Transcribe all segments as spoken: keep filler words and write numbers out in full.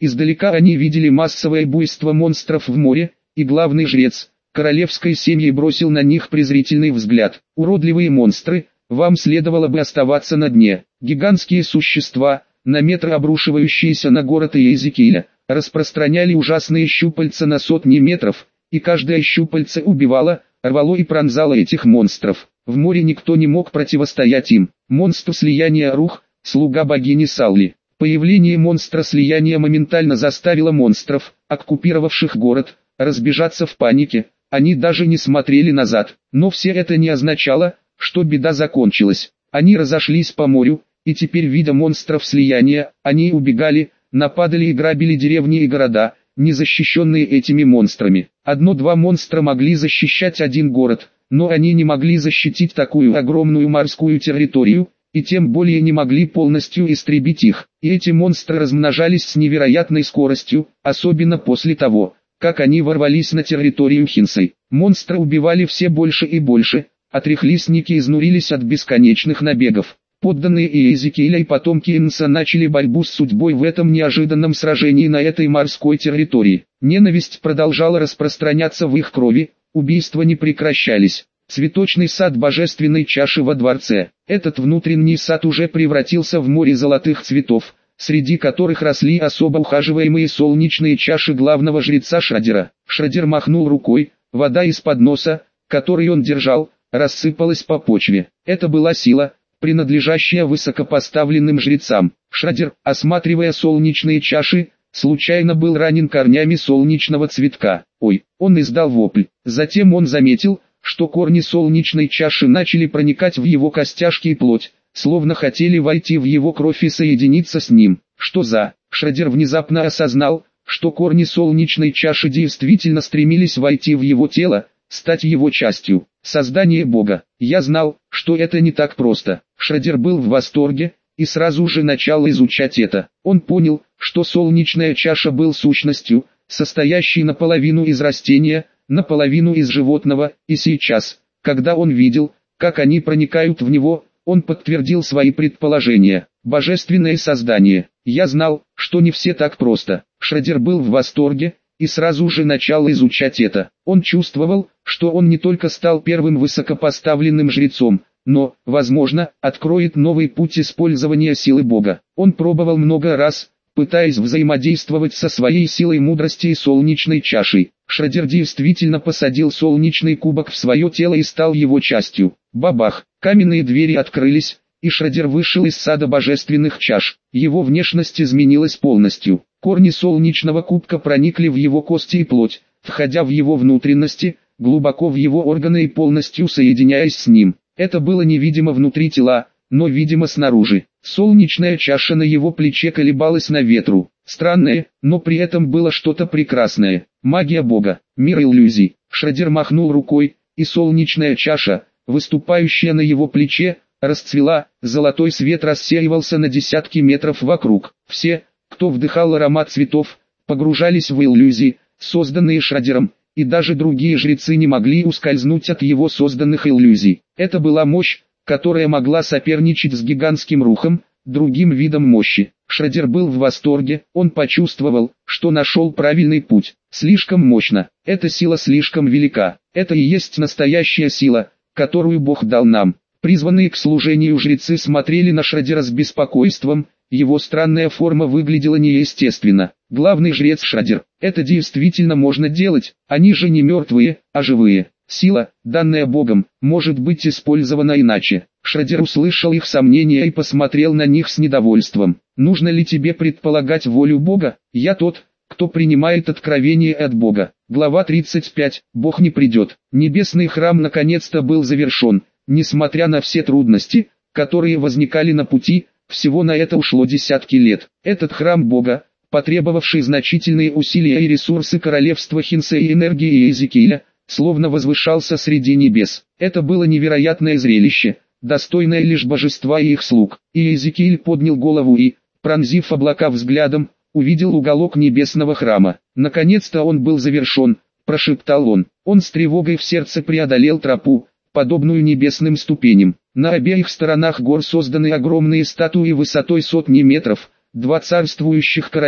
Издалека они видели массовое буйство монстров в море, и главный жрец королевской семьи бросил на них презрительный взгляд. Уродливые монстры, вам следовало бы оставаться на дне. Гигантские существа, на метр обрушивающиеся на город Иезекииля, распространяли ужасные щупальца на сотни метров, и каждое щупальце убивало, рвало и пронзало этих монстров. В море никто не мог противостоять им. Монстр слияния Рух, слуга богини Салли. Появление монстра слияния моментально заставило монстров, оккупировавших город, разбежаться в панике. Они даже не смотрели назад, но все это не означало, что беда закончилась. Они разошлись по морю, и теперь, видя монстров слияния, они убегали, нападали и грабили деревни и города, не защищенные этими монстрами. Одно-два монстра могли защищать один город, но они не могли защитить такую огромную морскую территорию, и тем более не могли полностью истребить их. И эти монстры размножались с невероятной скоростью, особенно после того, как они ворвались на территорию Хинсей. Монстры убивали все больше и больше, а трехлистники изнурились от бесконечных набегов. Подданные Иезекииля и потомки Инса начали борьбу с судьбой в этом неожиданном сражении на этой морской территории. Ненависть продолжала распространяться в их крови, убийства не прекращались. Цветочный сад божественной чаши во дворце. Этот внутренний сад уже превратился в море золотых цветов, среди которых росли особо ухаживаемые солнечные чаши главного жреца Шрадера. Шрадер махнул рукой, вода из-под носа, который он держал, рассыпалась по почве. Это была сила, принадлежащая высокопоставленным жрецам. Шрадер, осматривая солнечные чаши, случайно был ранен корнями солнечного цветка. Ой, он издал вопль. Затем он заметил, что корни солнечной чаши начали проникать в его костяшки и плоть, словно хотели войти в его кровь и соединиться с ним. Что за... Шрадер внезапно осознал, что корни солнечной чаши действительно стремились войти в его тело, стать его частью. Создание Бога. Я знал, что это не так просто. Шрадер был в восторге, и сразу же начал изучать это. Он понял, что солнечная чаша был сущностью, состоящей наполовину из растения, наполовину из животного, и сейчас, когда он видел, как они проникают в него, он подтвердил свои предположения. Божественное создание. Я знал, что не все так просто. Шрадер был в восторге, и сразу же начал изучать это. Он чувствовал, что он не только стал первым высокопоставленным жрецом, но, возможно, откроет новый путь использования силы Бога. Он пробовал много раз, пытаясь взаимодействовать со своей силой мудрости и солнечной чашей. Шрадер действительно посадил солнечный кубок в свое тело и стал его частью. Бабах! Каменные двери открылись, и Шрадер вышел из сада божественных чаш. Его внешность изменилась полностью. Корни солнечного кубка проникли в его кости и плоть, входя в его внутренности, глубоко в его органы и полностью соединяясь с ним. Это было невидимо внутри тела, но видимо снаружи. Солнечная чаша на его плече колебалась на ветру. Странное, но при этом было что-то прекрасное. Магия Бога, мир иллюзий. Шрадер махнул рукой, и солнечная чаша, выступающая на его плече, расцвела, золотой свет рассеивался на десятки метров вокруг. Все, кто вдыхал аромат цветов, погружались в иллюзии, созданные Шрадером, и даже другие жрецы не могли ускользнуть от его созданных иллюзий. Это была мощь, которая могла соперничать с гигантским рухом, другим видом мощи. Шрадер был в восторге, он почувствовал, что нашел правильный путь. Слишком мощно, эта сила слишком велика, это и есть настоящая сила, которую Бог дал нам. Призванные к служению жрецы смотрели на Шрадера с беспокойством, его странная форма выглядела неестественно. Главный жрец Шрадер, это действительно можно делать, они же не мертвые, а живые. Сила, данная Богом, может быть использована иначе. Шрадер услышал их сомнения и посмотрел на них с недовольством. Нужно ли тебе предполагать волю Бога? Я тот, кто принимает откровение от Бога. Глава тридцать пять. Бог не придет. Небесный храм наконец-то был завершен. Несмотря на все трудности, которые возникали на пути, всего на это ушло десятки лет. Этот храм Бога, потребовавший значительные усилия и ресурсы королевства Хинсей и энергии Иезекииля, словно возвышался среди небес. Это было невероятное зрелище, достойное лишь божества и их слуг. И Иезекииль поднял голову и, пронзив облака взглядом, увидел уголок небесного храма. Наконец-то он был завершен, прошептал он. Он с тревогой в сердце преодолел тропу, подобную небесным ступеням. На обеих сторонах гор созданы огромные статуи высотой сотни метров, два царствующих короля,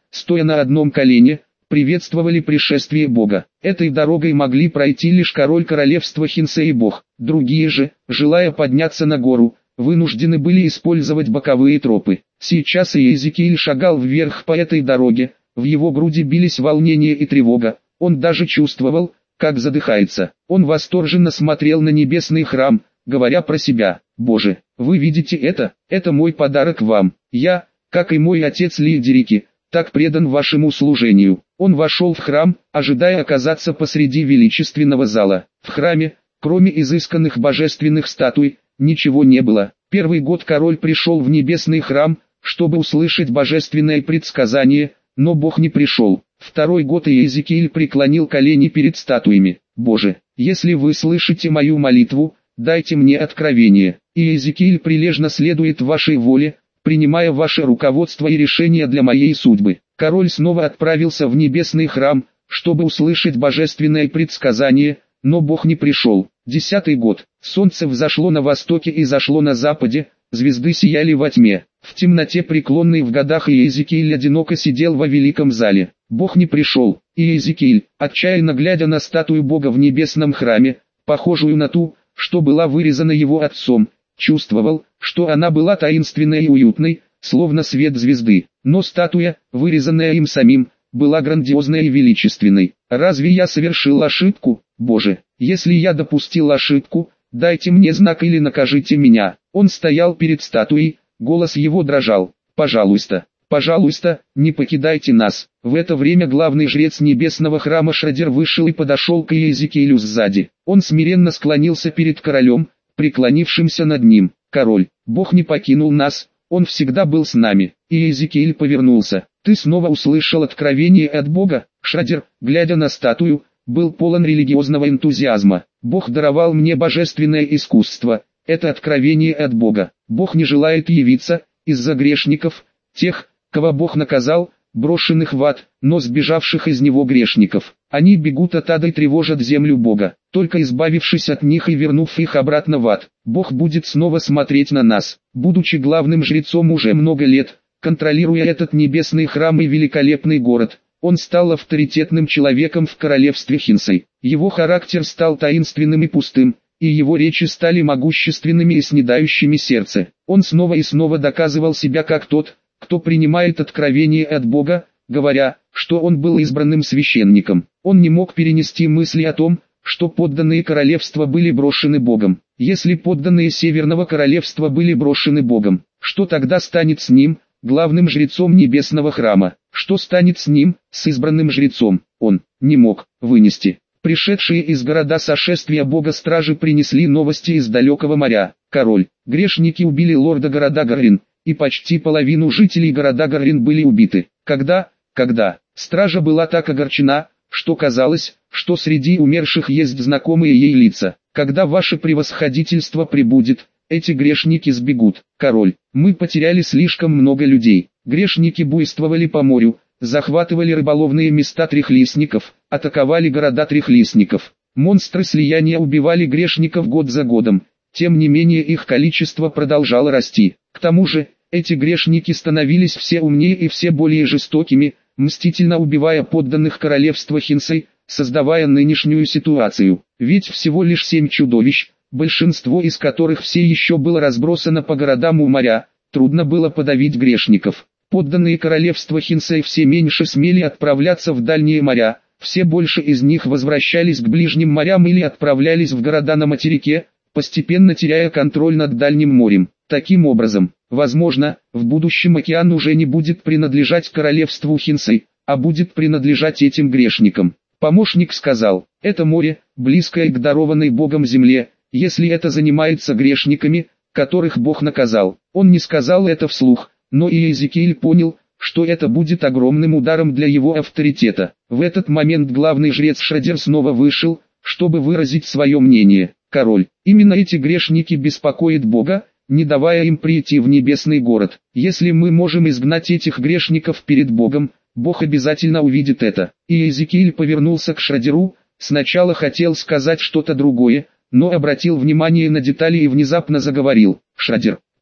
стоя на одном колене, приветствовали пришествие Бога. Этой дорогой могли пройти лишь король королевства Хинсе и Бог. Другие же, желая подняться на гору, вынуждены были использовать боковые тропы. Сейчас Иезекииль шагал вверх по этой дороге, в его груди бились волнение и тревога, он даже чувствовал, как задыхается. Он восторженно смотрел на небесный храм, говоря про себя: «Боже, вы видите это? Это мой подарок вам. Я, как и мой отец Лидерики, так предан вашему служению». Он вошел в храм, ожидая оказаться посреди величественного зала. В храме, кроме изысканных божественных статуй, ничего не было. Первый год король пришел в небесный храм, чтобы услышать божественное предсказание, но Бог не пришел. Второй год Иезекииль преклонил колени перед статуями. «Боже, если вы слышите мою молитву, дайте мне откровение». Иезекииль прилежно следует вашей воле, принимая ваше руководство и решения для моей судьбы. Король снова отправился в небесный храм, чтобы услышать божественное предсказание, но Бог не пришел. Десятый год. Солнце взошло на востоке и зашло на западе, звезды сияли во тьме. В темноте преклонный в годах Иезекииль одиноко сидел во великом зале. Бог не пришел. Иезекииль, отчаянно глядя на статую Бога в небесном храме, похожую на ту, что была вырезана его отцом, чувствовал, что она была таинственной и уютной, словно свет звезды. Но статуя, вырезанная им самим, была грандиозной и величественной. «Разве я совершил ошибку, Боже? Если я допустил ошибку, дайте мне знак или накажите меня». Он стоял перед статуей, голос его дрожал: «Пожалуйста, пожалуйста, не покидайте нас». В это время главный жрец небесного храма Шрадер вышел и подошел к Иезекиилю сзади. Он смиренно склонился перед королем, преклонившимся над ним. «Король, Бог не покинул нас, Он всегда был с нами». Иезекииль повернулся. «Ты снова услышал откровение от Бога?» Шрадер, глядя на статую, был полон религиозного энтузиазма. «Бог даровал мне божественное искусство, это откровение от Бога. Бог не желает явиться из-за грешников, тех, кого Бог наказал, брошенных в ад, но сбежавших из него грешников. Они бегут от ада и тревожат землю Бога. Только избавившись от них и вернув их обратно в ад, Бог будет снова смотреть на нас». Будучи главным жрецом уже много лет, контролируя этот небесный храм и великолепный город, он стал авторитетным человеком в королевстве Хинсей. Его характер стал таинственным и пустым, и его речи стали могущественными и снедающими сердце. Он снова и снова доказывал себя как тот, кто принимает откровение от Бога, говоря, что он был избранным священником. Он не мог перенести мысли о том, что подданные королевства были брошены Богом. Если подданные Северного королевства были брошены Богом, что тогда станет с ним, главным жрецом небесного храма? Что станет с ним, с избранным жрецом? Он не мог вынести. Пришедшие из города сошествия Бога стражи принесли новости из далекого моря. «Король, грешники убили лорда города Гаррин, и почти половину жителей города Гаррин были убиты». Когда, когда, стража была так огорчена, что казалось, что среди умерших есть знакомые ей лица. «Когда ваше превосходительство прибудет, эти грешники сбегут». «Король, мы потеряли слишком много людей. Грешники буйствовали по морю, захватывали рыболовные места трехлистников, атаковали города трехлистников. Монстры слияния убивали грешников год за годом, тем не менее их количество продолжало расти. К тому же, эти грешники становились все умнее и все более жестокими, мстительно убивая подданных королевства Хинсей, создавая нынешнюю ситуацию. Ведь всего лишь семь чудовищ, большинство из которых все еще было разбросано по городам у моря, трудно было подавить грешников. Подданные королевства Хинсей все меньше смели отправляться в дальние моря, все больше из них возвращались к ближним морям или отправлялись в города на материке, постепенно теряя контроль над дальним морем. Таким образом, возможно, в будущем океан уже не будет принадлежать королевству Хинсей, а будет принадлежать этим грешникам. Помощник сказал: «Это море, близкое к дарованной Богом земле, если это занимается грешниками, которых Бог наказал». Он не сказал это вслух, но Иезекииль понял, что это будет огромным ударом для его авторитета. В этот момент главный жрец Шрадер снова вышел, чтобы выразить свое мнение. «Король, именно эти грешники беспокоят Бога, не давая им прийти в небесный город. Если мы можем изгнать этих грешников перед Богом, Бог обязательно увидит это». Иезекииль повернулся к Шрадеру, сначала хотел сказать что-то другое, но обратил внимание на детали и внезапно заговорил. «Шрадер,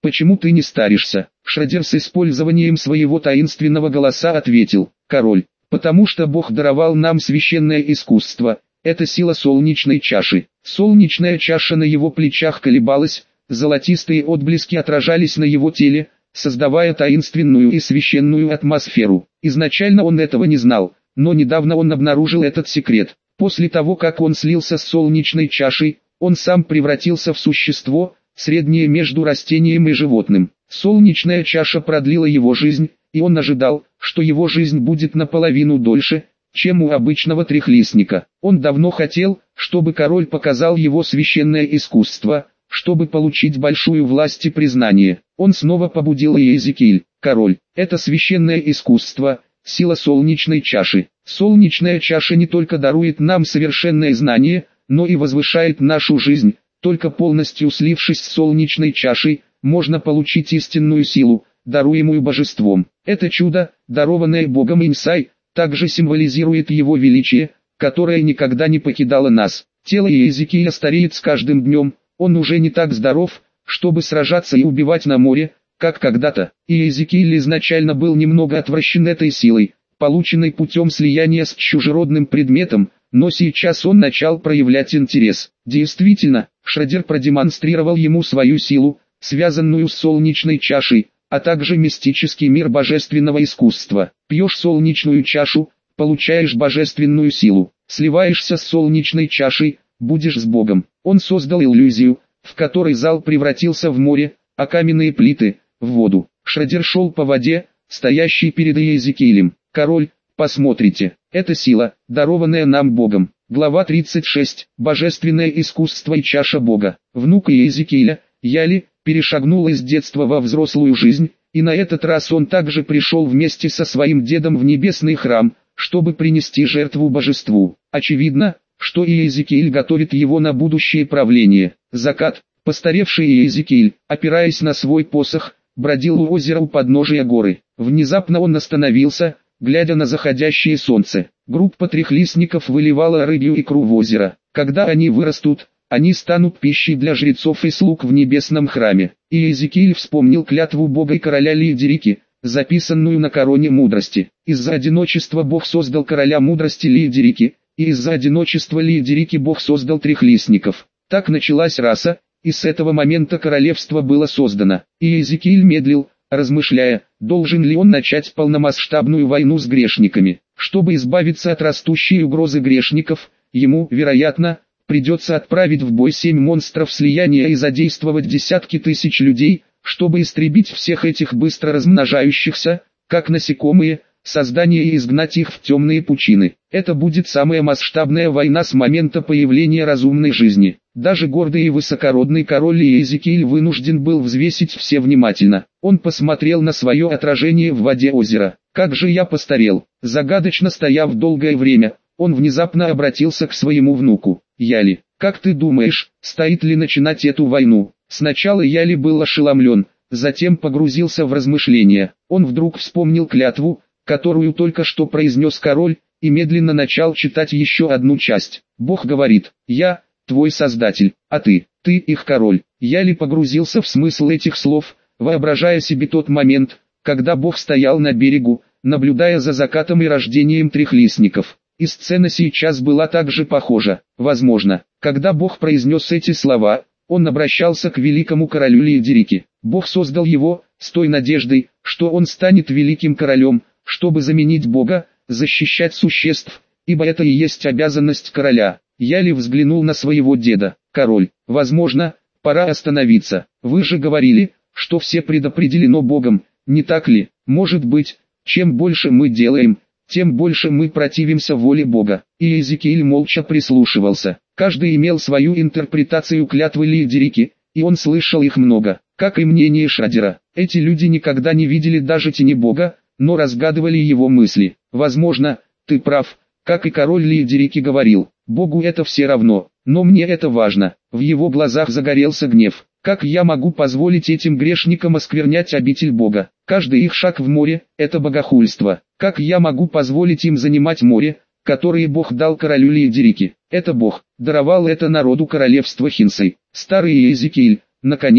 почему ты не старишься?» Шрадер с использованием своего таинственного голоса ответил: «Король, потому что Бог даровал нам священное искусство, это сила солнечной чаши». Солнечная чаша на его плечах колебалась, золотистые отблески отражались на его теле, создавая таинственную и священную атмосферу. Изначально он этого не знал, но недавно он обнаружил этот секрет. После того, как он слился с солнечной чашей, он сам превратился в существо, среднее между растением и животным. Солнечная чаша продлила его жизнь, и он ожидал, что его жизнь будет наполовину дольше, чем у обычного трехлистника. Он давно хотел, чтобы король показал его священное искусство, чтобы получить большую власть и признание. Он снова побудил Иезекииль: «Король, это священное искусство, сила солнечной чаши. Солнечная чаша не только дарует нам совершенное знание, но и возвышает нашу жизнь. Только полностью слившись с солнечной чашей, можно получить истинную силу, даруемую божеством. Это чудо, дарованное Богом Инсай, также символизирует его величие, которое никогда не покидало нас». Тело Иезекииля стареет с каждым днем, он уже не так здоров, чтобы сражаться и убивать на море, как когда-то. Иезекииль изначально был немного отвращен этой силой, полученной путем слияния с чужеродным предметом, но сейчас он начал проявлять интерес. Действительно, Шрадер продемонстрировал ему свою силу, связанную с солнечной чашей, а также мистический мир божественного искусства. Пьешь солнечную чашу, получаешь божественную силу. Сливаешься с солнечной чашей, будешь с Богом. Он создал иллюзию, в которой зал превратился в море, а каменные плиты – в воду. Шрадер шел по воде, стоящей перед Иезекиилем. «Король, посмотрите, это сила, дарованная нам Богом». Глава тридцать шесть. Божественное искусство и чаша Бога. Внук Иезекииля, Яли, перешагнул из детства во взрослую жизнь, и на этот раз он также пришел вместе со своим дедом в небесный храм, чтобы принести жертву божеству. Очевидно, что Иезекииль готовит его на будущее правление. Закат. Постаревший Иезекииль, опираясь на свой посох, бродил у озера у подножия горы. Внезапно он остановился, глядя на заходящее солнце. Группа трехлистников выливала рыбью икру в озеро. Когда они вырастут, они станут пищей для жрецов и слуг в небесном храме. Иезекииль вспомнил клятву Бога и короля Лиидерики, записанную на короне мудрости. Из-за одиночества Бог создал короля мудрости Лиидерики, и из-за одиночества Лиидерики Бог создал трехлистников. Так началась раса, и с этого момента королевство было создано. Иезекииль медлил, размышляя, должен ли он начать полномасштабную войну с грешниками. Чтобы избавиться от растущей угрозы грешников, ему, вероятно, придется отправить в бой семь монстров слияния и задействовать десятки тысяч людей, чтобы истребить всех этих быстро размножающихся, как насекомые, создания и изгнать их в темные пучины. Это будет самая масштабная война с момента появления разумной жизни. Даже гордый и высокородный король Иезекииль вынужден был взвесить все внимательно. Он посмотрел на свое отражение в воде озера. «Как же я постарел!» Загадочно стояв долгое время, он внезапно обратился к своему внуку. «Яли, как ты думаешь, стоит ли начинать эту войну?» Сначала Яли был ошеломлен, затем погрузился в размышления. Он вдруг вспомнил клятву, которую только что произнес король, и медленно начал читать еще одну часть. Бог говорит: «Я, твой создатель, а ты, ты их король». Яли погрузился в смысл этих слов, воображая себе тот момент, когда Бог стоял на берегу, наблюдая за закатом и рождением трехлистников. И сцена сейчас была также похожа. Возможно, когда Бог произнес эти слова, он обращался к великому королю Лиидерики. Бог создал его, с той надеждой, что он станет великим королем, чтобы заменить Бога, защищать существ, ибо это и есть обязанность короля. Яли взглянул на своего деда. «Король, возможно, пора остановиться. Вы же говорили, что все предопределено Богом, не так ли? Может быть, чем больше мы делаем, тем больше мы противимся воле Бога». И Иезекииль молча прислушивался. Каждый имел свою интерпретацию клятвы Лиидерики, и он слышал их много, как и мнение Шрадера. Эти люди никогда не видели даже тени Бога, но разгадывали его мысли. «Возможно, ты прав, как и король Лиидерики говорил, Богу это все равно, но мне это важно». В его глазах загорелся гнев. «Как я могу позволить этим грешникам осквернять обитель Бога? Каждый их шаг в море – это богохульство. Как я могу позволить им занимать море, которое Бог дал королю Лиидерики? Это Бог даровал это народу королевства Хинсай». Старый Иезекииль, наконец,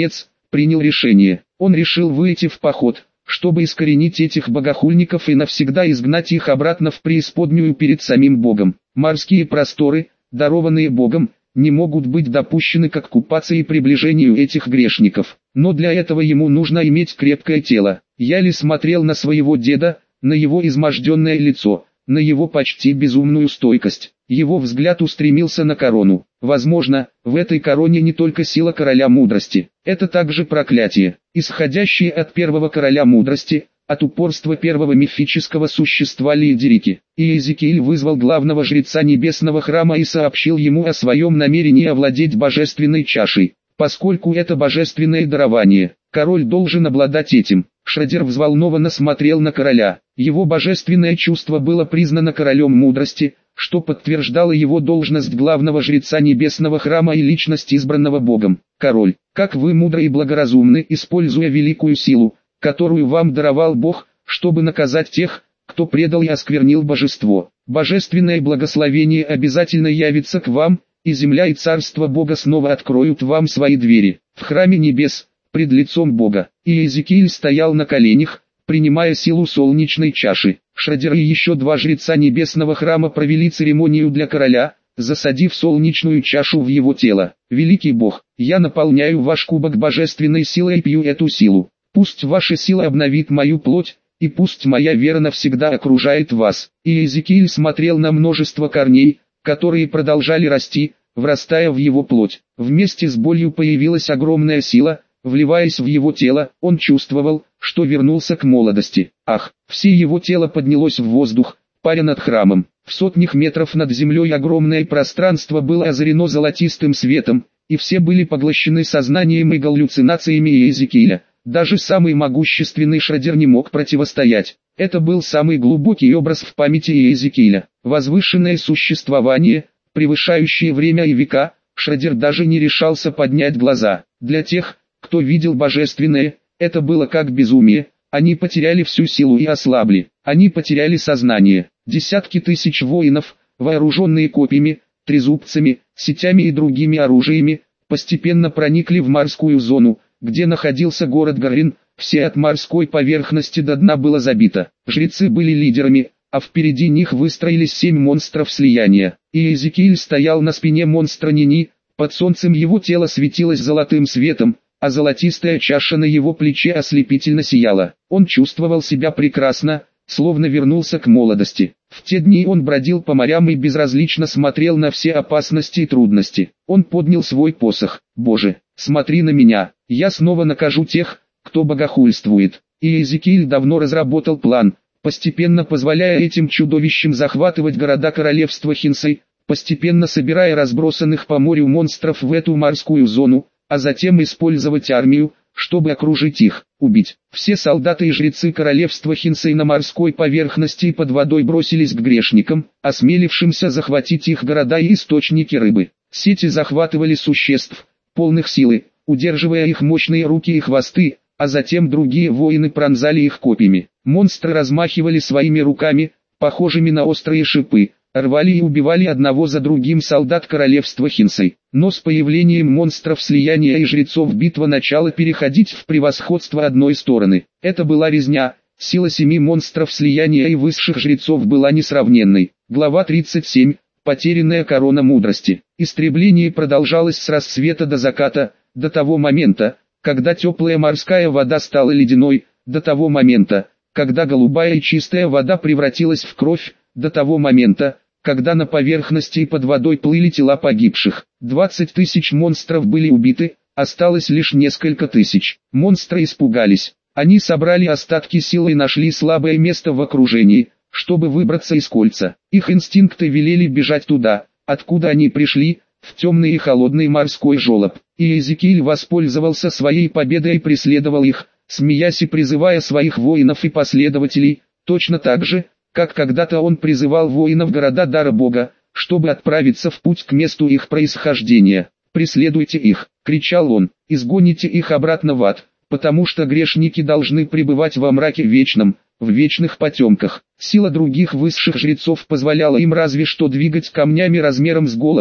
принял решение. Он решил выйти в поход, чтобы искоренить этих богохульников и навсегда изгнать их обратно в преисподнюю перед самим Богом. Морские просторы, дарованные Богом, не могут быть допущены к оккупации и приближению этих грешников. Но для этого ему нужно иметь крепкое тело. Яли смотрел на своего деда, на его изможденное лицо, на его почти безумную стойкость. Его взгляд устремился на корону. Возможно, в этой короне не только сила короля мудрости. Это также проклятие, исходящее от первого короля мудрости, от упорства первого мифического существа Лиедерики. И Иезекииль вызвал главного жреца небесного храма и сообщил ему о своем намерении овладеть божественной чашей. Поскольку это божественное дарование, король должен обладать этим. Шредер взволнованно смотрел на короля. Его божественное чувство было признано королем мудрости, что подтверждало его должность главного жреца небесного храма и личность избранного Богом. Король, как вы мудры и благоразумны, используя великую силу, которую вам даровал Бог, чтобы наказать тех, кто предал и осквернил божество. Божественное благословение обязательно явится к вам, и земля и царство Бога снова откроют вам свои двери. В храме небес, пред лицом Бога, и Иезекииль стоял на коленях, принимая силу солнечной чаши. Шредер и еще два жреца небесного храма провели церемонию для короля, засадив солнечную чашу в его тело. «Великий Бог, я наполняю ваш кубок божественной силой и пью эту силу. Пусть ваша сила обновит мою плоть, и пусть моя вера навсегда окружает вас». И Иезекииль смотрел на множество корней, которые продолжали расти, врастая в его плоть. Вместе с болью появилась огромная сила. Вливаясь в его тело, он чувствовал, что вернулся к молодости. Ах, все его тело поднялось в воздух, паря над храмом. В сотнях метров над землей огромное пространство было озарено золотистым светом, и все были поглощены сознанием и галлюцинациями Иезекииля. Даже самый могущественный Шредер не мог противостоять. Это был самый глубокий образ в памяти Иезекииля. Возвышенное существование, превышающее время и века. Шредер даже не решался поднять глаза. Для тех, кто видел божественное, это было как безумие. Они потеряли всю силу и ослабли. Они потеряли сознание. Десятки тысяч воинов, вооруженные копьями, трезубцами, сетями и другими оружиями, постепенно проникли в морскую зону, где находился город Гаррин. Все от морской поверхности до дна было забито. Жрецы были лидерами, а впереди них выстроились семь монстров слияния. И Иезекииль стоял на спине монстра Нини. Под солнцем его тело светилось золотым светом, а золотистая чаша на его плече ослепительно сияла. Он чувствовал себя прекрасно, словно вернулся к молодости. В те дни он бродил по морям и безразлично смотрел на все опасности и трудности. Он поднял свой посох. «Боже, смотри на меня, я снова накажу тех, кто богохульствует». И Иезекииль давно разработал план, постепенно позволяя этим чудовищам захватывать города королевства Хинсей, постепенно собирая разбросанных по морю монстров в эту морскую зону, а затем использовать армию, чтобы окружить их, убить. Все солдаты и жрецы королевства Хинсей на морской поверхности и под водой бросились к грешникам, осмелившимся захватить их города и источники рыбы. Сети захватывали существ, полных силы, удерживая их мощные руки и хвосты, а затем другие воины пронзали их копьями. Монстры размахивали своими руками, похожими на острые шипы, рвали и убивали одного за другим солдат королевства Хинсей. Но с появлением монстров слияния и жрецов битва начала переходить в превосходство одной стороны. Это была резня, сила семи монстров слияния и высших жрецов была несравненной. Глава тридцать семь. Потерянная корона мудрости. Истребление продолжалось с рассвета до заката, до того момента, когда теплая морская вода стала ледяной, до того момента, когда голубая и чистая вода превратилась в кровь, до того момента, когда на поверхности и под водой плыли тела погибших. двадцать тысяч монстров были убиты, осталось лишь несколько тысяч. Монстры испугались. Они собрали остатки силы и нашли слабое место в окружении, чтобы выбраться из кольца. Их инстинкты велели бежать туда, откуда они пришли, в темный и холодный морской желоб. И Иезекииль воспользовался своей победой и преследовал их, смеясь и призывая своих воинов и последователей, точно так же, как когда-то он призывал воинов города Дара Бога, чтобы отправиться в путь к месту их происхождения. «Преследуйте их!» — кричал он, — «изгоните их обратно в ад, потому что грешники должны пребывать во мраке вечном, в вечных потемках». Сила других высших жрецов позволяла им разве что двигать камнями размером с голову,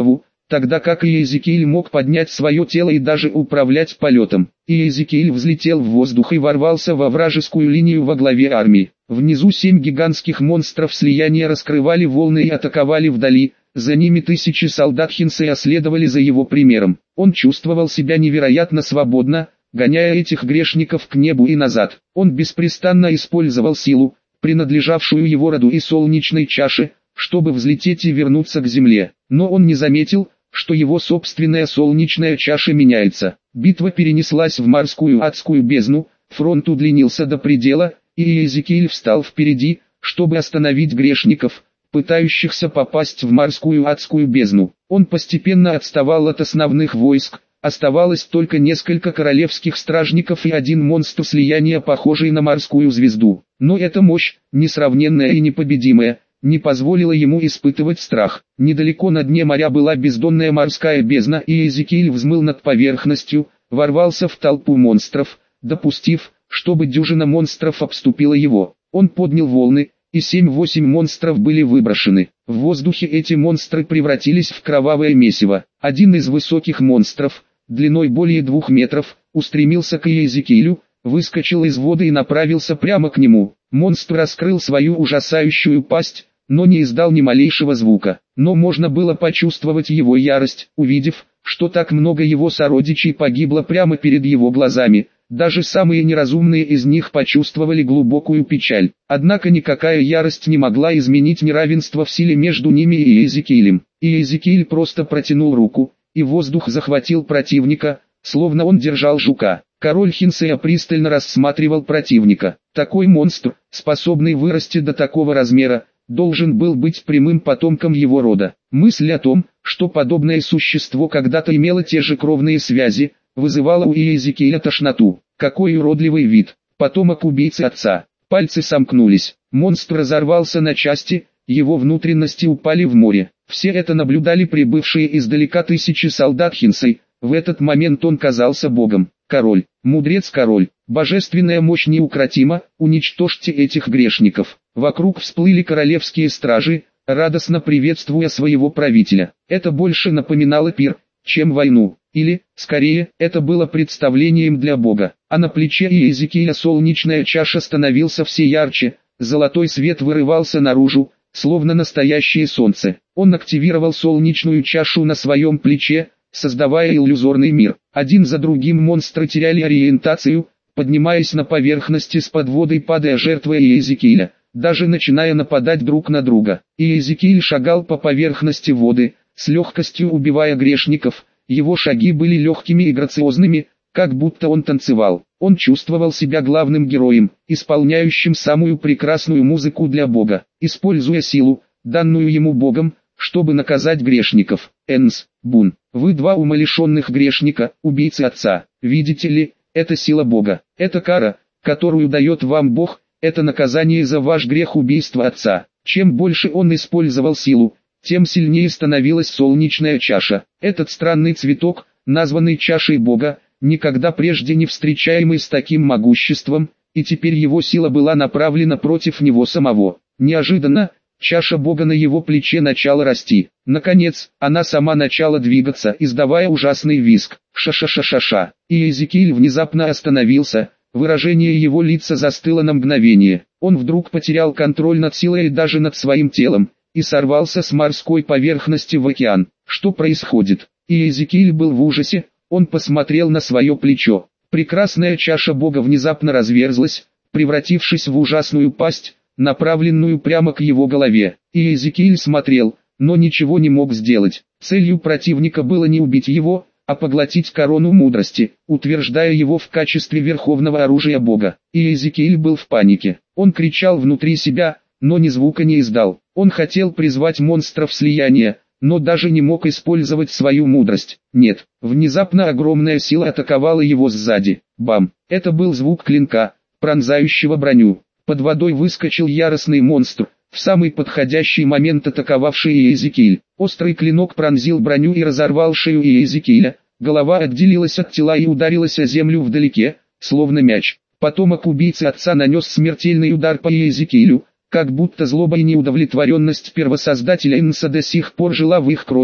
тогда как Иезекииль мог поднять свое тело и даже управлять полетом. Иезекииль взлетел в воздух и ворвался во вражескую линию во главе армии. Внизу семь гигантских монстров слияния раскрывали волны и атаковали вдали, за ними тысячи солдат Хинсея следовали за его примером. Он чувствовал себя невероятно свободно, гоняя этих грешников к небу и назад. Он беспрестанно использовал силу, принадлежавшую его роду и солнечной чаше, чтобы взлететь и вернуться к земле. Но он не заметил, что его собственная солнечная чаша меняется. Битва перенеслась в морскую адскую бездну, фронт удлинился до предела, и Иезекииль встал впереди, чтобы остановить грешников, пытающихся попасть в морскую адскую бездну. Он постепенно отставал от основных войск, оставалось только несколько королевских стражников и один монстр слияния, похожий на морскую звезду. Но эта мощь, несравненная и непобедимая, не позволила ему испытывать страх. Недалеко на дне моря была бездонная морская бездна, и Иезекииль взмыл над поверхностью, ворвался в толпу монстров, допустив, чтобы дюжина монстров обступила его. Он поднял волны, и семь-восемь монстров были выброшены. В воздухе эти монстры превратились в кровавое месиво. Один из высоких монстров, длиной более двух метров, устремился к Иезекиилю, выскочил из воды и направился прямо к нему. Монстр раскрыл свою ужасающую пасть, но не издал ни малейшего звука. Но можно было почувствовать его ярость, увидев, что так много его сородичей погибло прямо перед его глазами. Даже самые неразумные из них почувствовали глубокую печаль. Однако никакая ярость не могла изменить неравенство в силе между ними и Иезекиилем. Иезекииль просто протянул руку, и воздух захватил противника, словно он держал жука. Король Хинсея пристально рассматривал противника. Такой монстр, способный вырасти до такого размера, должен был быть прямым потомком его рода. Мысль о том, что подобное существо когда-то имело те же кровные связи, вызывала у Иезекииля тошноту. Какой уродливый вид, потомок убийцы отца. Пальцы сомкнулись, монстр разорвался на части, его внутренности упали в море. Все это наблюдали прибывшие издалека тысячи солдат Хинсей. В этот момент он казался богом. Король, мудрец-король, божественная мощь неукротима, уничтожьте этих грешников. Вокруг всплыли королевские стражи, радостно приветствуя своего правителя. Это больше напоминало пир, чем войну. Или, скорее, это было представлением для бога. А на плече Иезекииля солнечная чаша становился все ярче, золотой свет вырывался наружу, словно настоящее солнце. Он активировал солнечную чашу на своем плече, создавая иллюзорный мир. Один за другим монстры теряли ориентацию, поднимаясь на поверхность из-под воды и падая жертвой Иезекииля, даже начиная нападать друг на друга. Иезекииль шагал по поверхности воды, с легкостью убивая грешников. Его шаги были легкими и грациозными, как будто он танцевал. Он чувствовал себя главным героем, исполняющим самую прекрасную музыку для Бога, используя силу, данную ему Богом, чтобы наказать грешников. Энс, Бун, вы два умалишенных грешника, убийцы отца. Видите ли, это сила Бога, это кара, которую дает вам Бог, это наказание за ваш грех убийства отца. Чем больше он использовал силу, тем сильнее становилась солнечная чаша. Этот странный цветок, названный чашей Бога, никогда прежде не встречаемый с таким могуществом, и теперь его сила была направлена против него самого. Неожиданно, чаша Бога на его плече начала расти. Наконец, она сама начала двигаться, издавая ужасный визг. Ша-ша-ша-ша-ша. И Иезекииль внезапно остановился, выражение его лица застыло на мгновение. Он вдруг потерял контроль над силой и даже над своим телом, и сорвался с морской поверхности в океан. Что происходит? Иезекииль был в ужасе, он посмотрел на свое плечо. Прекрасная чаша Бога внезапно разверзлась, превратившись в ужасную пасть, направленную прямо к его голове. Иезекииль смотрел, но ничего не мог сделать. Целью противника было не убить его, а поглотить корону мудрости, утверждая его в качестве верховного оружия Бога. Иезекииль был в панике. Он кричал внутри себя, но ни звука не издал. Он хотел призвать монстров слияния, но даже не мог использовать свою мудрость. Нет, внезапно огромная сила атаковала его сзади. Бам! Это был звук клинка, пронзающего броню. Под водой выскочил яростный монстр, в самый подходящий момент атаковавший Иезекииль. Острый клинок пронзил броню и разорвал шею Иезекииля. Голова отделилась от тела и ударилась о землю вдалеке, словно мяч. Потомок убийцы отца нанес смертельный удар по Иезекиилю, как будто злоба и неудовлетворенность первосоздателя Энса до сих пор жила в их крови.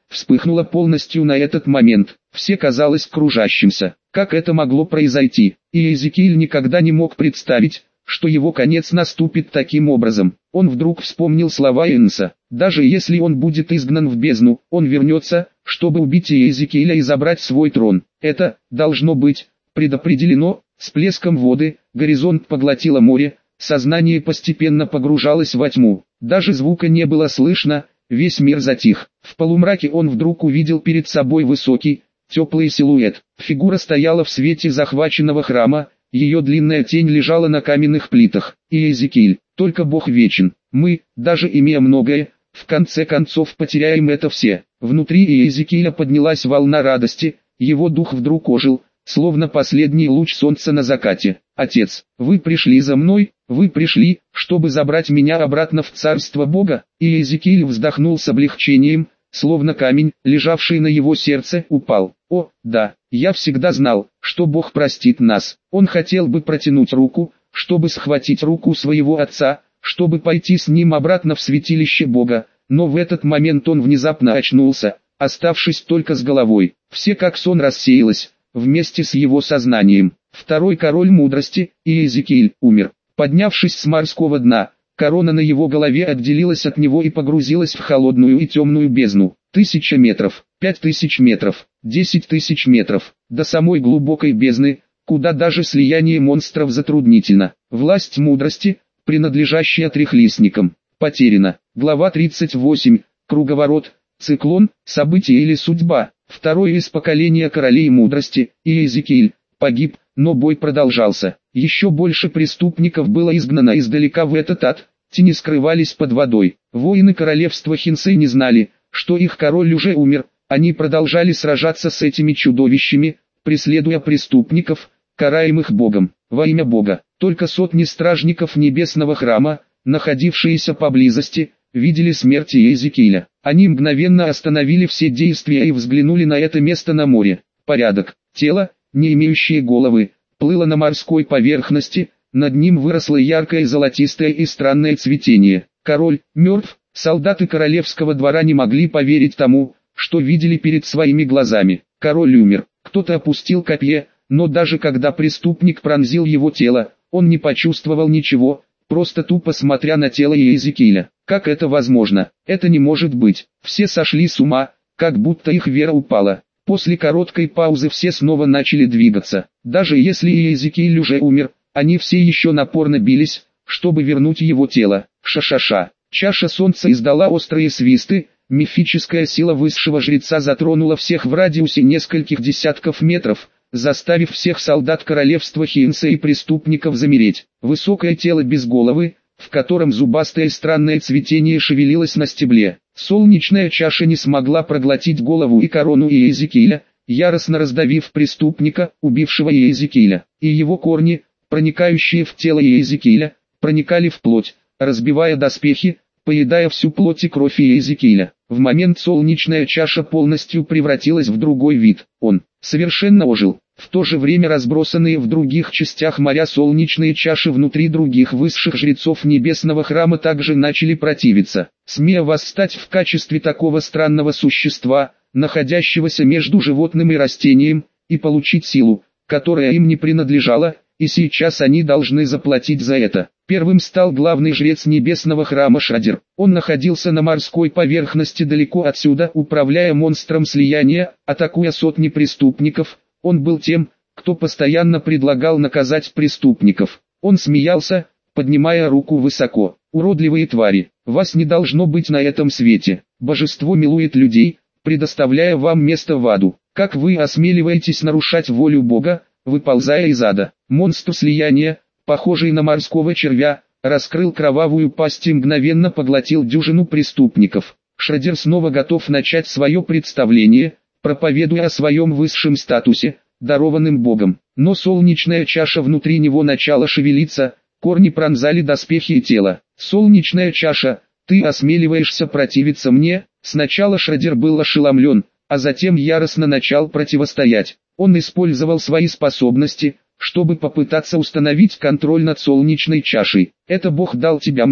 вспыхнуло полностью на этот момент. Все казалось кружащимся. Как это могло произойти? И Иезекииль никогда не мог представить, что его конец наступит таким образом. Он вдруг вспомнил слова Инса. Даже если он будет изгнан в бездну, он вернется, чтобы убить Иезекииля и забрать свой трон. Это, должно быть, предопределено. С плеском воды, горизонт поглотило море, сознание постепенно погружалось во тьму. Даже звука не было слышно, весь мир затих. В полумраке он вдруг увидел перед собой высокий, теплый силуэт. Фигура стояла в свете захваченного храма, ее длинная тень лежала на каменных плитах. Иезекииль, только Бог вечен. Мы, даже имея многое, в конце концов потеряем это все. Внутри Иезекииля поднялась волна радости, его дух вдруг ожил, словно последний луч солнца на закате. «Отец, вы пришли за мной, вы пришли, чтобы забрать меня обратно в царство Бога?» И Иезекииль вздохнул с облегчением, словно камень, лежавший на его сердце, упал. «О, да, я всегда знал, что Бог простит нас». Он хотел бы протянуть руку, чтобы схватить руку своего отца, чтобы пойти с ним обратно в святилище Бога, но в этот момент он внезапно очнулся, оставшись только с головой. Все как сон рассеялось, вместе с его сознанием. Второй король мудрости, Иезекииль, умер. Поднявшись с морского дна, корона на его голове отделилась от него и погрузилась в холодную и темную бездну. Тысяча метров, пять тысяч метров, десять тысяч метров, до самой глубокой бездны, куда даже слияние монстров затруднительно. Власть мудрости, принадлежащая трехлистникам, потеряна. Глава тридцать восемь. Круговорот, циклон, событие или судьба. Второй из поколения королей мудрости, Иезекииль, погиб, но бой продолжался. Еще больше преступников было изгнано издалека в этот ад, тени скрывались под водой. Воины королевства Хинсей не знали, что их король уже умер, они продолжали сражаться с этими чудовищами, преследуя преступников, караемых Богом. Во имя Бога, только сотни стражников небесного храма, находившиеся поблизости, видели смерть Иезекииля. Они мгновенно остановили все действия и взглянули на это место на море. Порядок. Тело, не имеющее головы, плыло на морской поверхности, над ним выросло яркое золотистое и странное цветение. Король мертв, солдаты королевского двора не могли поверить тому, что видели перед своими глазами. Король умер, кто-то опустил копье, но даже когда преступник пронзил его тело, он не почувствовал ничего, просто тупо смотря на тело Иезекииля. Как это возможно? Это не может быть. Все сошли с ума, как будто их вера упала. После короткой паузы все снова начали двигаться. Даже если Иезекииль уже умер, они все еще напорно бились, чтобы вернуть его тело. Ша-ша-ша. Чаша солнца издала острые свисты, мифическая сила высшего жреца затронула всех в радиусе нескольких десятков метров, заставив всех солдат королевства Хинса и преступников замереть. Высокое тело без головы, в котором зубастое странное цветение шевелилось на стебле. Солнечная чаша не смогла проглотить голову и корону Иезекииля, яростно раздавив преступника, убившего Иезекииля. И его корни, проникающие в тело Иезекииля, проникали в плоть, разбивая доспехи, поедая всю плоть и кровь Иезекииля. В момент солнечная чаша полностью превратилась в другой вид. Он совершенно ожил. В то же время разбросанные в других частях моря солнечные чаши внутри других высших жрецов небесного храма также начали противиться. Смея восстать в качестве такого странного существа, находящегося между животным и растением, и получить силу, которая им не принадлежала, и сейчас они должны заплатить за это. Первым стал главный жрец небесного храма Шрадер. Он находился на морской поверхности далеко отсюда, управляя монстром слияния, атакуя сотни преступников. Он был тем, кто постоянно предлагал наказать преступников. Он смеялся, поднимая руку высоко. «Уродливые твари, вас не должно быть на этом свете. Божество милует людей, предоставляя вам место в аду. Как вы осмеливаетесь нарушать волю Бога, выползая из ада?» Монстр слияния, похожий на морского червя, раскрыл кровавую пасть и мгновенно поглотил дюжину преступников. Шрадер снова готов начать свое представление, проповедуя о своем высшем статусе, дарованным Богом. Но солнечная чаша внутри него начала шевелиться, корни пронзали доспехи и тело. «Солнечная чаша, ты осмеливаешься противиться мне?» Сначала Шрадер был ошеломлен, а затем яростно начал противостоять. Он использовал свои способности, чтобы попытаться установить контроль над солнечной чашей. «Это Бог дал тебя мне,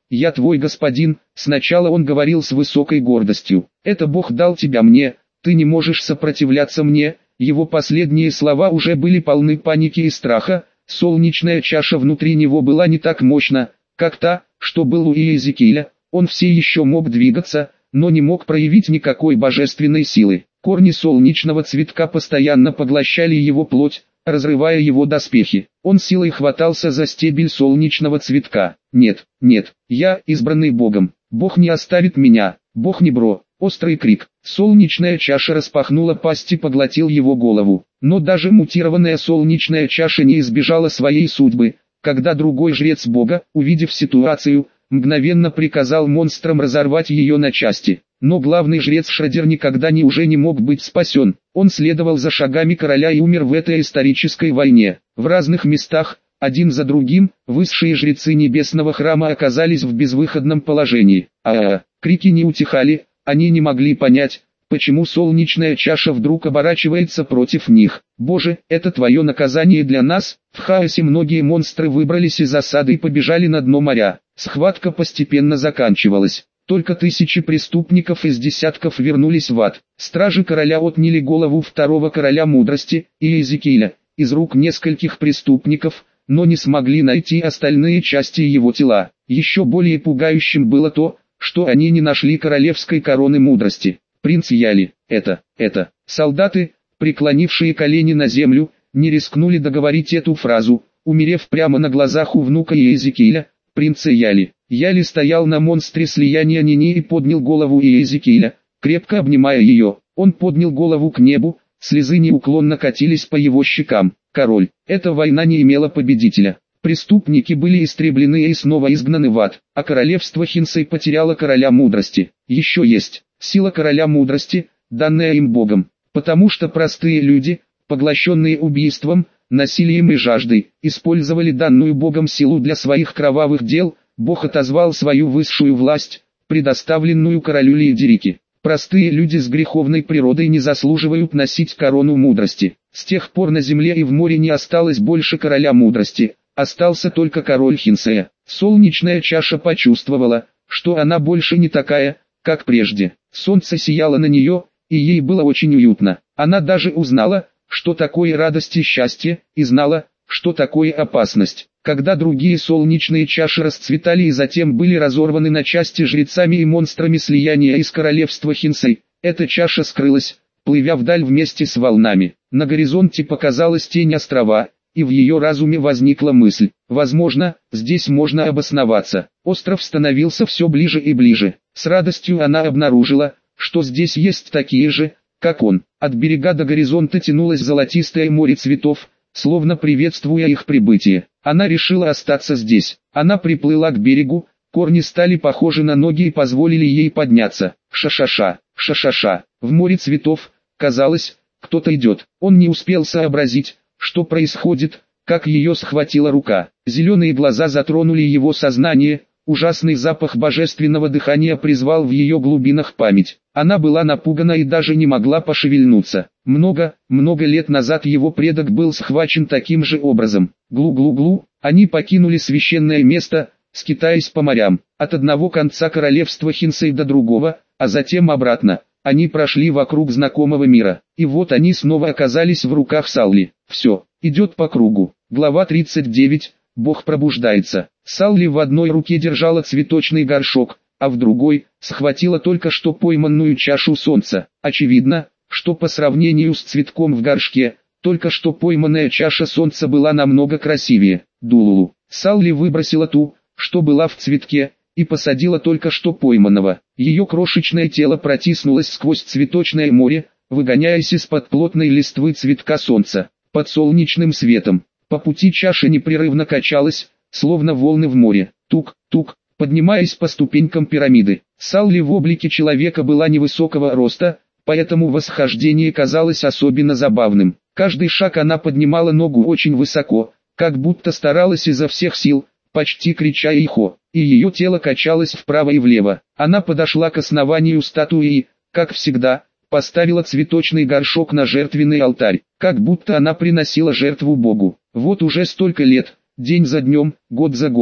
я твой господин. Сначала он говорил с высокой гордостью. Это Бог дал тебя мне, ты не можешь сопротивляться мне. Его последние слова уже были полны паники и страха. Солнечная чаша внутри него была не так мощна, как та, что был у Иезекииля. Он все еще мог двигаться, но не мог проявить никакой божественной силы. Корни солнечного цветка постоянно поглощали его плоть, разрывая его доспехи. Он силой хватался за стебель солнечного цветка. «Нет, нет, я избранный Богом. Бог не оставит меня. Бог не бро». Острый крик. Солнечная чаша распахнула пасть и поглотил его голову. Но даже мутированная солнечная чаша не избежала своей судьбы, когда другой жрец Бога, увидев ситуацию, мгновенно приказал монстрам разорвать ее на части. Но главный жрец Шрадер никогда не уже не мог быть спасен. Он следовал за шагами короля и умер в этой исторической войне. В разных местах, один за другим, высшие жрецы небесного храма оказались в безвыходном положении. А-а-а, крики не утихали, они не могли понять, почему солнечная чаша вдруг оборачивается против них. Боже, это твое наказание для нас? В хаосе многие монстры выбрались из засады и побежали на дно моря. Схватка постепенно заканчивалась. Только тысячи преступников из десятков вернулись в ад. Стражи короля отняли голову второго короля мудрости, Иезекииля, из рук нескольких преступников, но не смогли найти остальные части его тела. Еще более пугающим было то, что они не нашли королевской короны мудрости. Принц Яли, это, это, солдаты, преклонившие колени на землю, не рискнули договорить эту фразу, умерев прямо на глазах у внука Иезекииля, принца Яли. Яли стоял на монстре слияния Нини и поднял голову Иезекииля, крепко обнимая ее. Он поднял голову к небу, слезы неуклонно катились по его щекам. Король, эта война не имела победителя. Преступники были истреблены и снова изгнаны в ад, а королевство Хинсей потеряло короля мудрости. Еще есть сила короля мудрости, данная им Богом, потому что простые люди, поглощенные убийством, насилием и жаждой, использовали данную Богом силу для своих кровавых дел. Бог отозвал свою высшую власть, предоставленную королю Лиедерики. Простые люди с греховной природой не заслуживают носить корону мудрости. С тех пор на земле и в море не осталось больше короля мудрости, остался только король Хинсея. Солнечная чаша почувствовала, что она больше не такая, как прежде. Солнце сияло на нее, и ей было очень уютно. Она даже узнала, что такое радость и счастье, и знала, что такое опасность. Когда другие солнечные чаши расцветали и затем были разорваны на части жрецами и монстрами слияния из королевства Хинсей, эта чаша скрылась, плывя вдаль вместе с волнами. На горизонте показалась тень острова, и в ее разуме возникла мысль: возможно, здесь можно обосноваться. Остров становился все ближе и ближе. С радостью она обнаружила, что здесь есть такие же, как он. От берега до горизонта тянулось золотистое море цветов, словно приветствуя их прибытие. Она решила остаться здесь. Она приплыла к берегу, корни стали похожи на ноги и позволили ей подняться. Ша-ша-ша, ша-ша-ша. В море цветов, казалось, кто-то идет. Он не успел сообразить, что происходит, как ее схватила рука. Зеленые глаза затронули его сознание, ужасный запах божественного дыхания призвал в ее глубинах память. Она была напугана и даже не могла пошевельнуться. Много, много лет назад его предок был схвачен таким же образом. Глу-глу-глу, они покинули священное место, скитаясь по морям, от одного конца королевства Хинсей до другого, а затем обратно. Они прошли вокруг знакомого мира, и вот они снова оказались в руках Салли. Все, идет по кругу. Глава тридцать девять. Бог пробуждается. Салли в одной руке держала цветочный горшок, а в другой схватила только что пойманную чашу солнца. Очевидно, что по сравнению с цветком в горшке, только что пойманная чаша солнца была намного красивее. Дулулу. Салли выбросила ту, что была в цветке, и посадила только что пойманного. Ее крошечное тело протиснулось сквозь цветочное море, выгоняясь из-под плотной листвы цветка солнца. Под солнечным светом, по пути чаша непрерывно качалась, словно волны в море. Тук-тук, поднимаясь по ступенькам пирамиды. Салли в облике человека была невысокого роста, поэтому восхождение казалось особенно забавным. Каждый шаг она поднимала ногу очень высоко, как будто старалась изо всех сил, почти крича «Ихо», и ее тело качалось вправо и влево. Она подошла к основанию статуи и, как всегда, поставила цветочный горшок на жертвенный алтарь, как будто она приносила жертву Богу. Вот уже столько лет, день за днем, год за годом,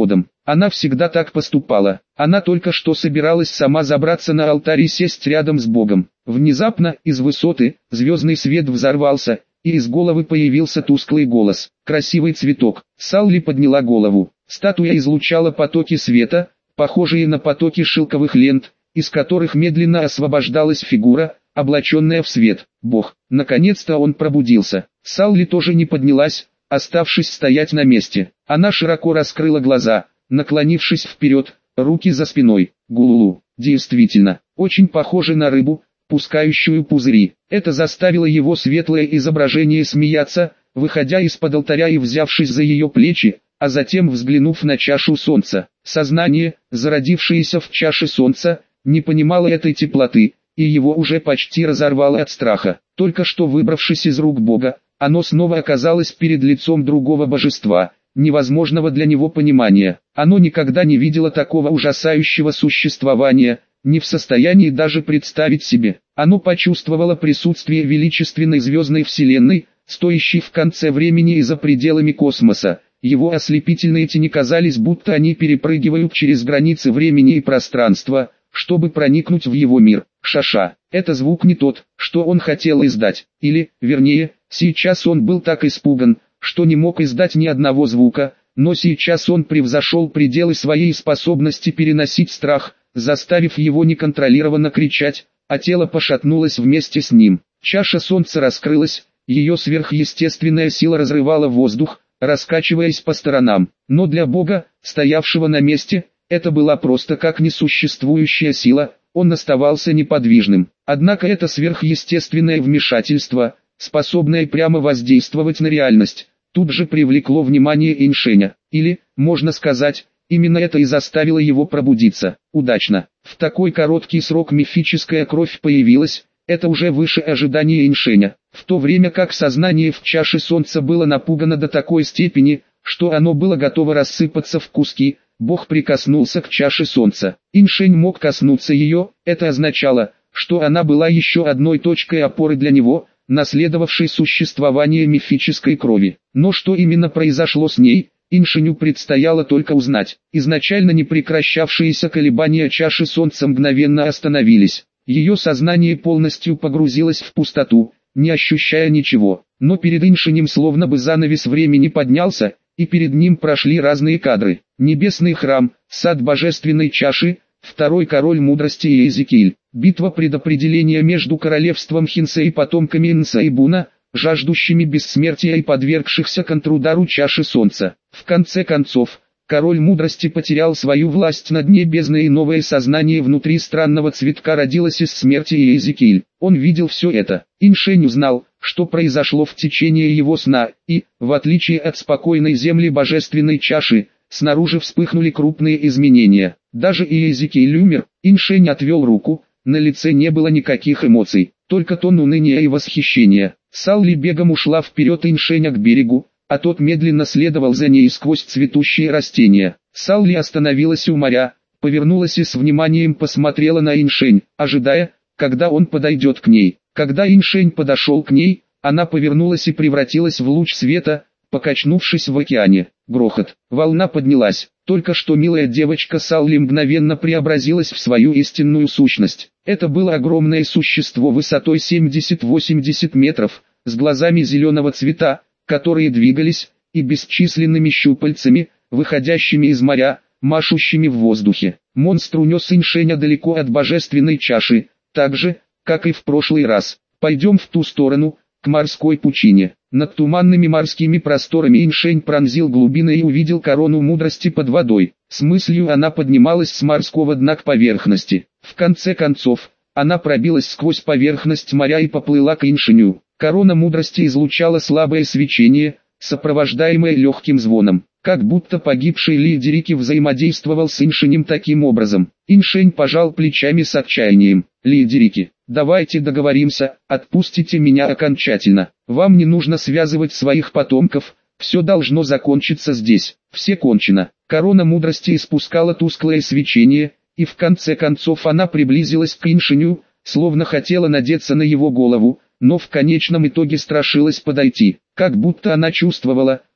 Она всегда так поступала. Она только что собиралась сама забраться на алтарь и сесть рядом с Богом. Внезапно, из высоты, звездный свет взорвался, и из головы появился тусклый голос. «Красивый цветок». Салли подняла голову. Статуя излучала потоки света, похожие на потоки шелковых лент, из которых медленно освобождалась фигура, облаченная в свет. Бог. Наконец-то он пробудился. Салли тоже не поднялась, оставшись стоять на месте. Она широко раскрыла глаза, наклонившись вперед, руки за спиной. Гулулу. Действительно, очень похоже на рыбу, пускающую пузыри. Это заставило его светлое изображение смеяться, выходя из-под алтаря и взявшись за ее плечи, а затем взглянув на чашу солнца. Сознание, зародившееся в чаше солнца, не понимало этой теплоты, и его уже почти разорвало от страха. Только что выбравшись из рук Бога, оно снова оказалось перед лицом другого божества, невозможного для него понимания. Оно никогда не видело такого ужасающего существования, не в состоянии даже представить себе. Оно почувствовало присутствие величественной звездной вселенной, стоящей в конце времени и за пределами космоса. Его ослепительные тени казались, будто они перепрыгивают через границы времени и пространства, чтобы проникнуть в его мир. Шаша. Это звук не тот, что он хотел издать. Или, вернее, сейчас он был так испуган, что не мог издать ни одного звука, но сейчас он превзошел пределы своей способности переносить страх, заставив его неконтролированно кричать, а тело пошатнулось вместе с ним. Чаша солнца раскрылась, ее сверхъестественная сила разрывала воздух, раскачиваясь по сторонам. Но для Бога, стоявшего на месте, это была просто как несуществующая сила, он оставался неподвижным. Однако это сверхъестественное вмешательство, способное прямо воздействовать на реальность, тут же привлекло внимание Иншеня. Или, можно сказать, именно это и заставило его пробудиться. Удачно. В такой короткий срок мифическая кровь появилась, это уже выше ожидания Иншеня. В то время как сознание в чаше солнца было напугано до такой степени, что оно было готово рассыпаться в куски, Бог прикоснулся к чаше солнца. Иншень мог коснуться ее, это означало, что она была еще одной точкой опоры для него, наследовавшей существование мифической крови. Но что именно произошло с ней, Иншеню предстояло только узнать. Изначально не прекращавшиеся колебания чаши солнца мгновенно остановились. Ее сознание полностью погрузилось в пустоту, не ощущая ничего. Но перед Иншенем словно бы занавес времени поднялся, и перед ним прошли разные кадры. Небесный храм, сад божественной чаши, второй король мудрости Иезекииль. Битва предопределения между королевством Хинсе и потомками Инса и Буна, жаждущими бессмертия и подвергшихся контрудару чаши солнца. В конце концов, король мудрости потерял свою власть над небесной, и новое сознание внутри странного цветка родилось из смерти Иезекииль. Он видел все это. Иншень узнал, что произошло в течение его сна, и, в отличие от спокойной земли божественной чаши, снаружи вспыхнули крупные изменения. Даже Иезекииль умер. Иншень отвел руку, на лице не было никаких эмоций, только тон уныния и восхищения. Салли бегом ушла вперед Иншеня к берегу, а тот медленно следовал за ней сквозь цветущие растения. Салли остановилась у моря, повернулась и с вниманием посмотрела на Иншень, ожидая, когда он подойдет к ней. Когда Иншень подошел к ней, она повернулась и превратилась в луч света, покачнувшись в океане. Грохот. Волна поднялась. Только что милая девочка Салли мгновенно преобразилась в свою истинную сущность. Это было огромное существо высотой семьдесят-восемьдесят метров, с глазами зеленого цвета, которые двигались, и бесчисленными щупальцами, выходящими из моря, машущими в воздухе. Монстр унес Иншеня далеко от божественной чаши, так же, как и в прошлый раз. «Пойдем в ту сторону, к морской пучине». Над туманными морскими просторами Иншень пронзил глубины и увидел корону мудрости под водой. С мыслью она поднималась с морского дна к поверхности. В конце концов, она пробилась сквозь поверхность моря и поплыла к Иншеню. Корона мудрости излучала слабое свечение, сопровождаемое легким звоном. Как будто погибший Лиедерики взаимодействовал с Иншенем таким образом. Иншень пожал плечами с отчаянием. «Лиедерики, давайте договоримся, отпустите меня окончательно. Вам не нужно связывать своих потомков, все должно закончиться здесь». Все кончено. Корона мудрости испускала тусклое свечение, и в конце концов она приблизилась к Иншеню, словно хотела надеться на его голову, но в конечном итоге страшилась подойти. Как будто она чувствовала,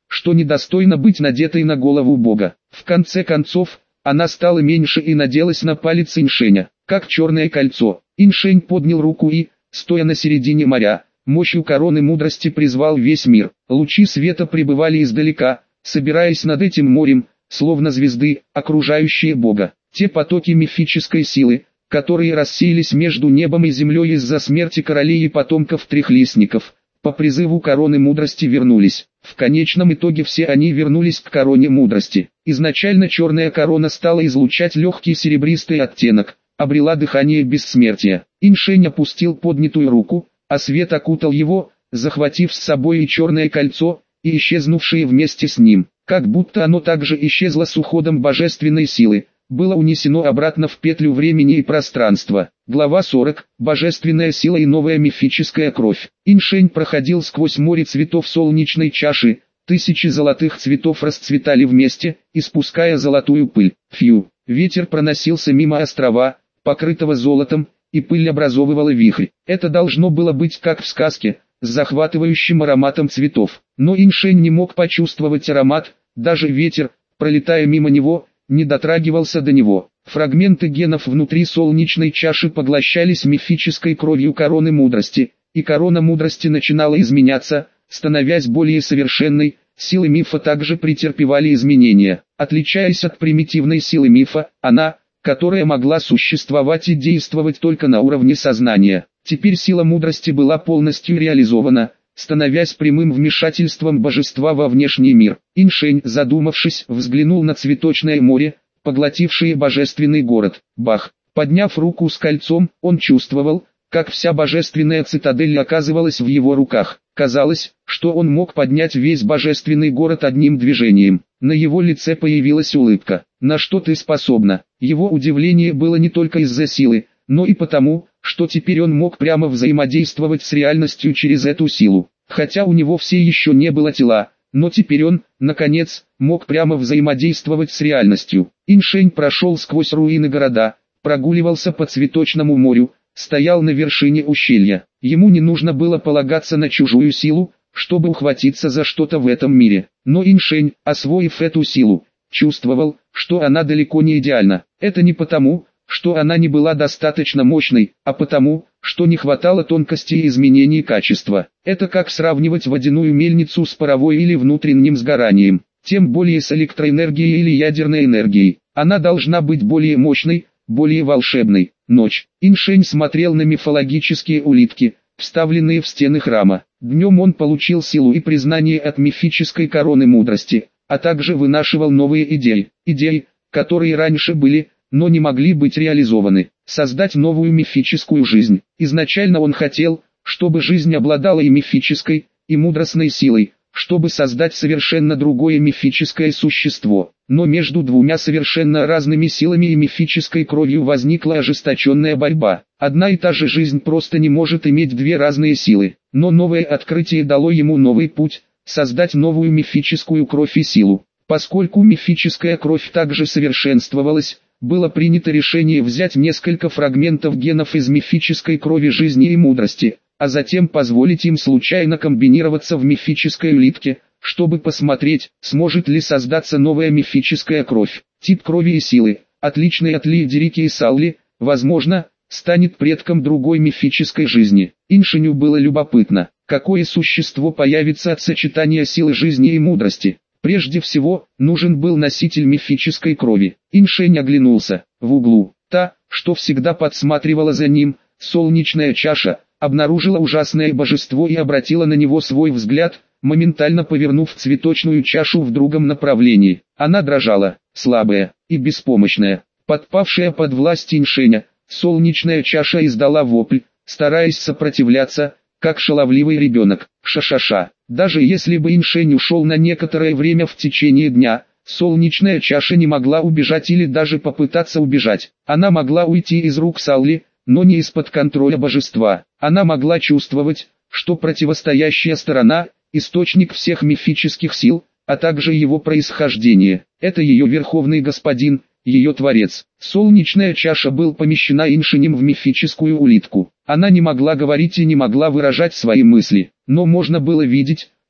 что недостойно быть надетой на голову Бога. В конце концов, она стала меньше и наделась на палец Иншеня, как черное кольцо. Иншень поднял руку и, стоя на середине моря, мощью короны мудрости призвал весь мир. Лучи света прибывали издалека, собираясь над этим морем, словно звезды, окружающие Бога. Те потоки мифической силы, которые рассеялись между небом и землей из-за смерти королей и потомков трехлистников, по призыву короны мудрости вернулись. В конечном итоге все они вернулись к короне мудрости. Изначально черная корона стала излучать легкий серебристый оттенок, обрела дыхание бессмертия. Иншень опустил поднятую руку, а свет окутал его, захватив с собой и черное кольцо, и исчезнувшее вместе с ним. Как будто оно также исчезло с уходом божественной силы, было унесено обратно в петлю времени и пространства. Глава сорок. Божественная сила и новая мифическая кровь. Иншень проходил сквозь море цветов солнечной чаши, тысячи золотых цветов расцветали вместе, испуская золотую пыль. Фью. Ветер проносился мимо острова, покрытого золотом, и пыль образовывала вихрь. Это должно было быть как в сказке, с захватывающим ароматом цветов. Но Иншень не мог почувствовать аромат, даже ветер, пролетая мимо него, не дотрагивался до него. Фрагменты генов внутри солнечной чаши поглощались мифической кровью короны мудрости, и корона мудрости начинала изменяться, становясь более совершенной. Силы мифа также претерпевали изменения. Отличаясь от примитивной силы мифа, она, которая могла существовать и действовать только на уровне сознания, теперь сила мудрости была полностью реализована, становясь прямым вмешательством божества во внешний мир. Иншень, задумавшись, взглянул на цветочное море, поглотившее божественный город. Бах! Подняв руку с кольцом, он чувствовал, как вся божественная цитадель оказывалась в его руках. Казалось, что он мог поднять весь божественный город одним движением. На его лице появилась улыбка. «На что ты способна?» Его удивление было не только из-за силы, но и потому, что теперь он мог прямо взаимодействовать с реальностью через эту силу. Хотя у него все еще не было тела, но теперь он, наконец, мог прямо взаимодействовать с реальностью. Иншень прошел сквозь руины города, прогуливался по цветочному морю, стоял на вершине ущелья. Ему не нужно было полагаться на чужую силу, чтобы ухватиться за что-то в этом мире. Но Иншень, освоив эту силу, чувствовал, что она далеко не идеальна. Это не потому, что она не была достаточно мощной, а потому, что не хватало тонкости и изменений качества. Это как сравнивать водяную мельницу с паровой или внутренним сгоранием, тем более с электроэнергией или ядерной энергией. Она должна быть более мощной, более волшебной. Ночь. Иншень смотрел на мифологические улитки, вставленные в стены храма. Днем он получил силу и признание от мифической короны мудрости, а также вынашивал новые идеи. Идеи, которые раньше были, но не могли быть реализованы. Создать новую мифическую жизнь. Изначально он хотел, чтобы жизнь обладала и мифической, и мудростной силой, чтобы создать совершенно другое мифическое существо. Но между двумя совершенно разными силами и мифической кровью возникла ожесточенная борьба. Одна и та же жизнь просто не может иметь две разные силы. Но новое открытие дало ему новый путь, создать новую мифическую кровь и силу. Поскольку мифическая кровь также совершенствовалась, было принято решение взять несколько фрагментов генов из мифической крови жизни и мудрости, а затем позволить им случайно комбинироваться в мифической улитке, чтобы посмотреть, сможет ли создаться новая мифическая кровь. Тип крови и силы, отличный от Лиедерики и Салли, возможно, станет предком другой мифической жизни. Иншеню было любопытно, какое существо появится от сочетания силы жизни и мудрости. Прежде всего, нужен был носитель мифической крови. Иншень оглянулся. В углу, та, что всегда подсматривала за ним, солнечная чаша, обнаружила ужасное божество и обратила на него свой взгляд, моментально повернув цветочную чашу в другом направлении. Она дрожала, слабая и беспомощная, подпавшая под власть Иншеня. Солнечная чаша издала вопль, стараясь сопротивляться, как шаловливый ребенок. Ша-ша-ша. Даже если бы Иншень ушел на некоторое время в течение дня, солнечная чаша не могла убежать или даже попытаться убежать. Она могла уйти из рук Салли, но не из-под контроля божества. Она могла чувствовать, что противостоящая сторона – источник всех мифических сил, а также его происхождение. Это ее верховный господин, ее творец. Солнечная чаша была помещена Иншенем в мифическую улитку. Она не могла говорить и не могла выражать свои мысли, но можно было видеть,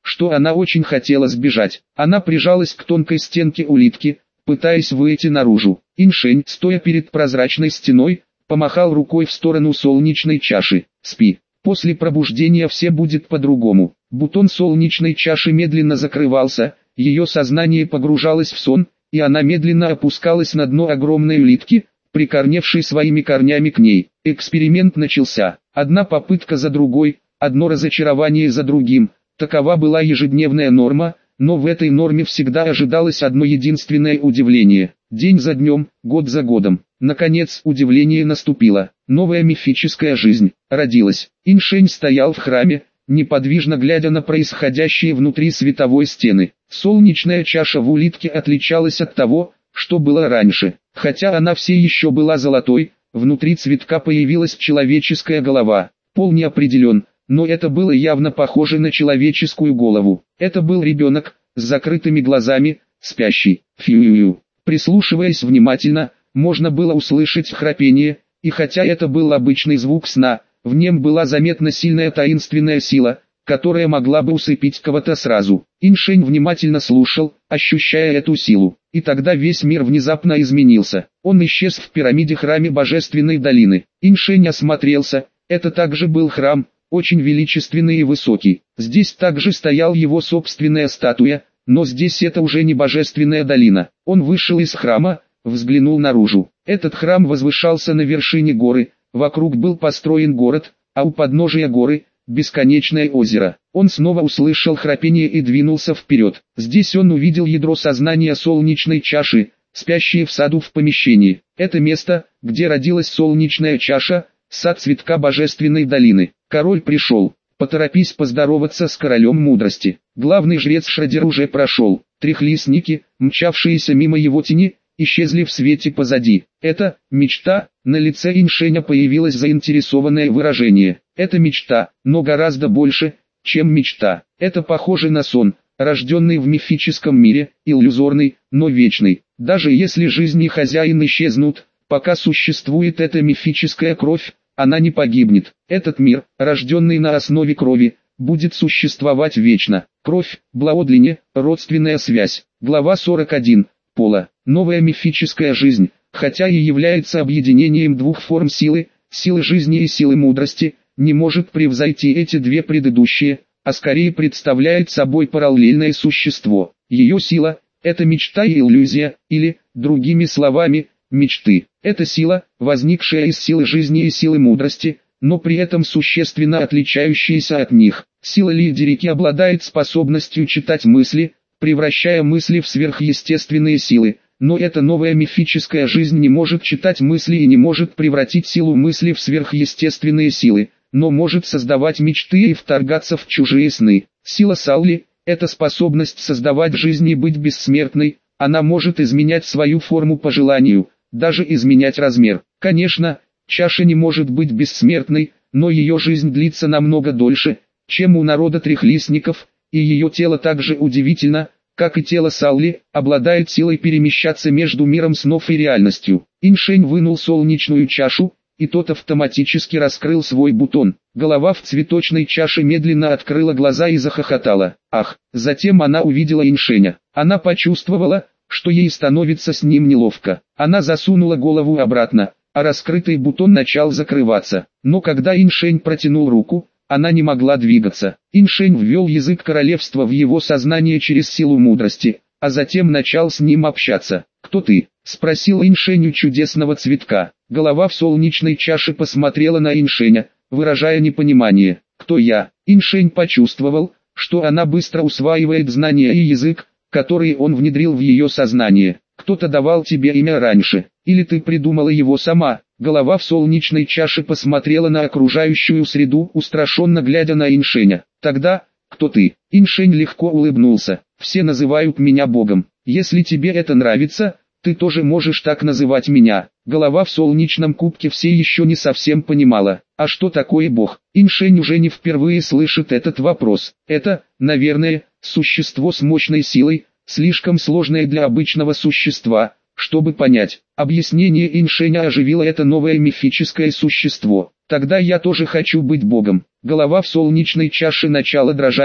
что она очень хотела сбежать. Она прижалась к тонкой стенке улитки, пытаясь выйти наружу. Иншень, стоя перед прозрачной стеной, помахал рукой в сторону солнечной чаши. «Спи. После пробуждения все будет по-другому». Бутон солнечной чаши медленно закрывался, ее сознание погружалось в сон, и она медленно опускалась на дно огромной улитки, прикорневшей своими корнями к ней. Эксперимент начался. Одна попытка за другой, одно разочарование за другим. Такова была ежедневная норма, но в этой норме всегда ожидалось одно единственное удивление. День за днем, год за годом. Наконец удивление наступило. Новая мифическая жизнь родилась. Иншень стоял в храме, неподвижно глядя на происходящее внутри световой стены. Солнечная чаша в улитке отличалась от того, что было раньше. Хотя она все еще была золотой, внутри цветка появилась человеческая голова. Пол не определен, но это было явно похоже на человеческую голову. Это был ребенок, с закрытыми глазами, спящий. Фью-ю-ю. Прислушиваясь внимательно, можно было услышать храпение, и хотя это был обычный звук сна, в нем была заметна сильная таинственная сила, которая могла бы усыпить кого-то сразу. Иншень внимательно слушал, ощущая эту силу. И тогда весь мир внезапно изменился. Он исчез в пирамиде храме Божественной долины. Иншень осмотрелся, это также был храм, очень величественный и высокий. Здесь также стоял его собственная статуя, но здесь это уже не Божественная долина. Он вышел из храма, взглянул наружу. Этот храм возвышался на вершине горы, вокруг был построен город, а у подножия горы – бесконечное озеро. Он снова услышал храпение и двинулся вперед. Здесь он увидел ядро сознания солнечной чаши, спящее в саду в помещении. Это место, где родилась солнечная чаша, сад цветка Божественной долины. Король пришел. Поторопись поздороваться с королем мудрости. Главный жрец Шрадер уже прошел. Трехлистники, мчавшиеся мимо его тени, исчезли в свете позади. Это мечта. На лице Иншеня появилось заинтересованное выражение. Это мечта, но гораздо больше, чем мечта. Это похоже на сон, рожденный в мифическом мире, иллюзорный, но вечный. Даже если жизнь и хозяин исчезнут, пока существует эта мифическая кровь, она не погибнет. Этот мир, рожденный на основе крови, будет существовать вечно. Кровь, Блаодлине, родственная связь. Глава сорок один. Пола. Новая мифическая жизнь, хотя и является объединением двух форм силы, силы жизни и силы мудрости, не может превзойти эти две предыдущие, а скорее представляет собой параллельное существо. Ее сила – это мечта и иллюзия, или, другими словами, мечты. Это сила, возникшая из силы жизни и силы мудрости, но при этом существенно отличающаяся от них. Сила Лидерики обладает способностью читать мысли, превращая мысли в сверхъестественные силы, но эта новая мифическая жизнь не может читать мысли и не может превратить силу мысли в сверхъестественные силы, но может создавать мечты и вторгаться в чужие сны. Сила Салли – это способность создавать жизнь и быть бессмертной, она может изменять свою форму по желанию, даже изменять размер. Конечно, чаша не может быть бессмертной, но ее жизнь длится намного дольше, чем у народа трехлистников, и ее тело также удивительно, как и тело Салли, обладает силой перемещаться между миром снов и реальностью. Иншень вынул солнечную чашу, и тот автоматически раскрыл свой бутон. Голова в цветочной чаше медленно открыла глаза и захохотала. Ах, затем она увидела Иншеня. Она почувствовала, что ей становится с ним неловко. Она засунула голову обратно, а раскрытый бутон начал закрываться. Но когда Иншень протянул руку, она не могла двигаться. Иншень ввел язык королевства в его сознание через силу мудрости, а затем начал с ним общаться. «Кто ты?» – спросил Иншень у чудесного цветка. Голова в солнечной чаше посмотрела на Иншеня, выражая непонимание. «Кто я?» Иншень почувствовал, что она быстро усваивает знания и язык, который он внедрил в ее сознание. «Кто-то давал тебе имя раньше, или ты придумала его сама?» Голова в солнечной чаше посмотрела на окружающую среду, устрашенно глядя на Иншеня. «Тогда, кто ты?» Иншень легко улыбнулся. «Все называют меня Богом. Если тебе это нравится, ты тоже можешь так называть меня». Голова в солнечном кубке все еще не совсем понимала, а что такое Бог. Иншень уже не впервые слышит этот вопрос. Это, наверное, существо с мощной силой, слишком сложное для обычного существа, чтобы понять. Объяснение Иншеня оживило это новое мифическое существо. «Тогда я тоже хочу быть Богом». Голова в солнечной чаше начала дрожать,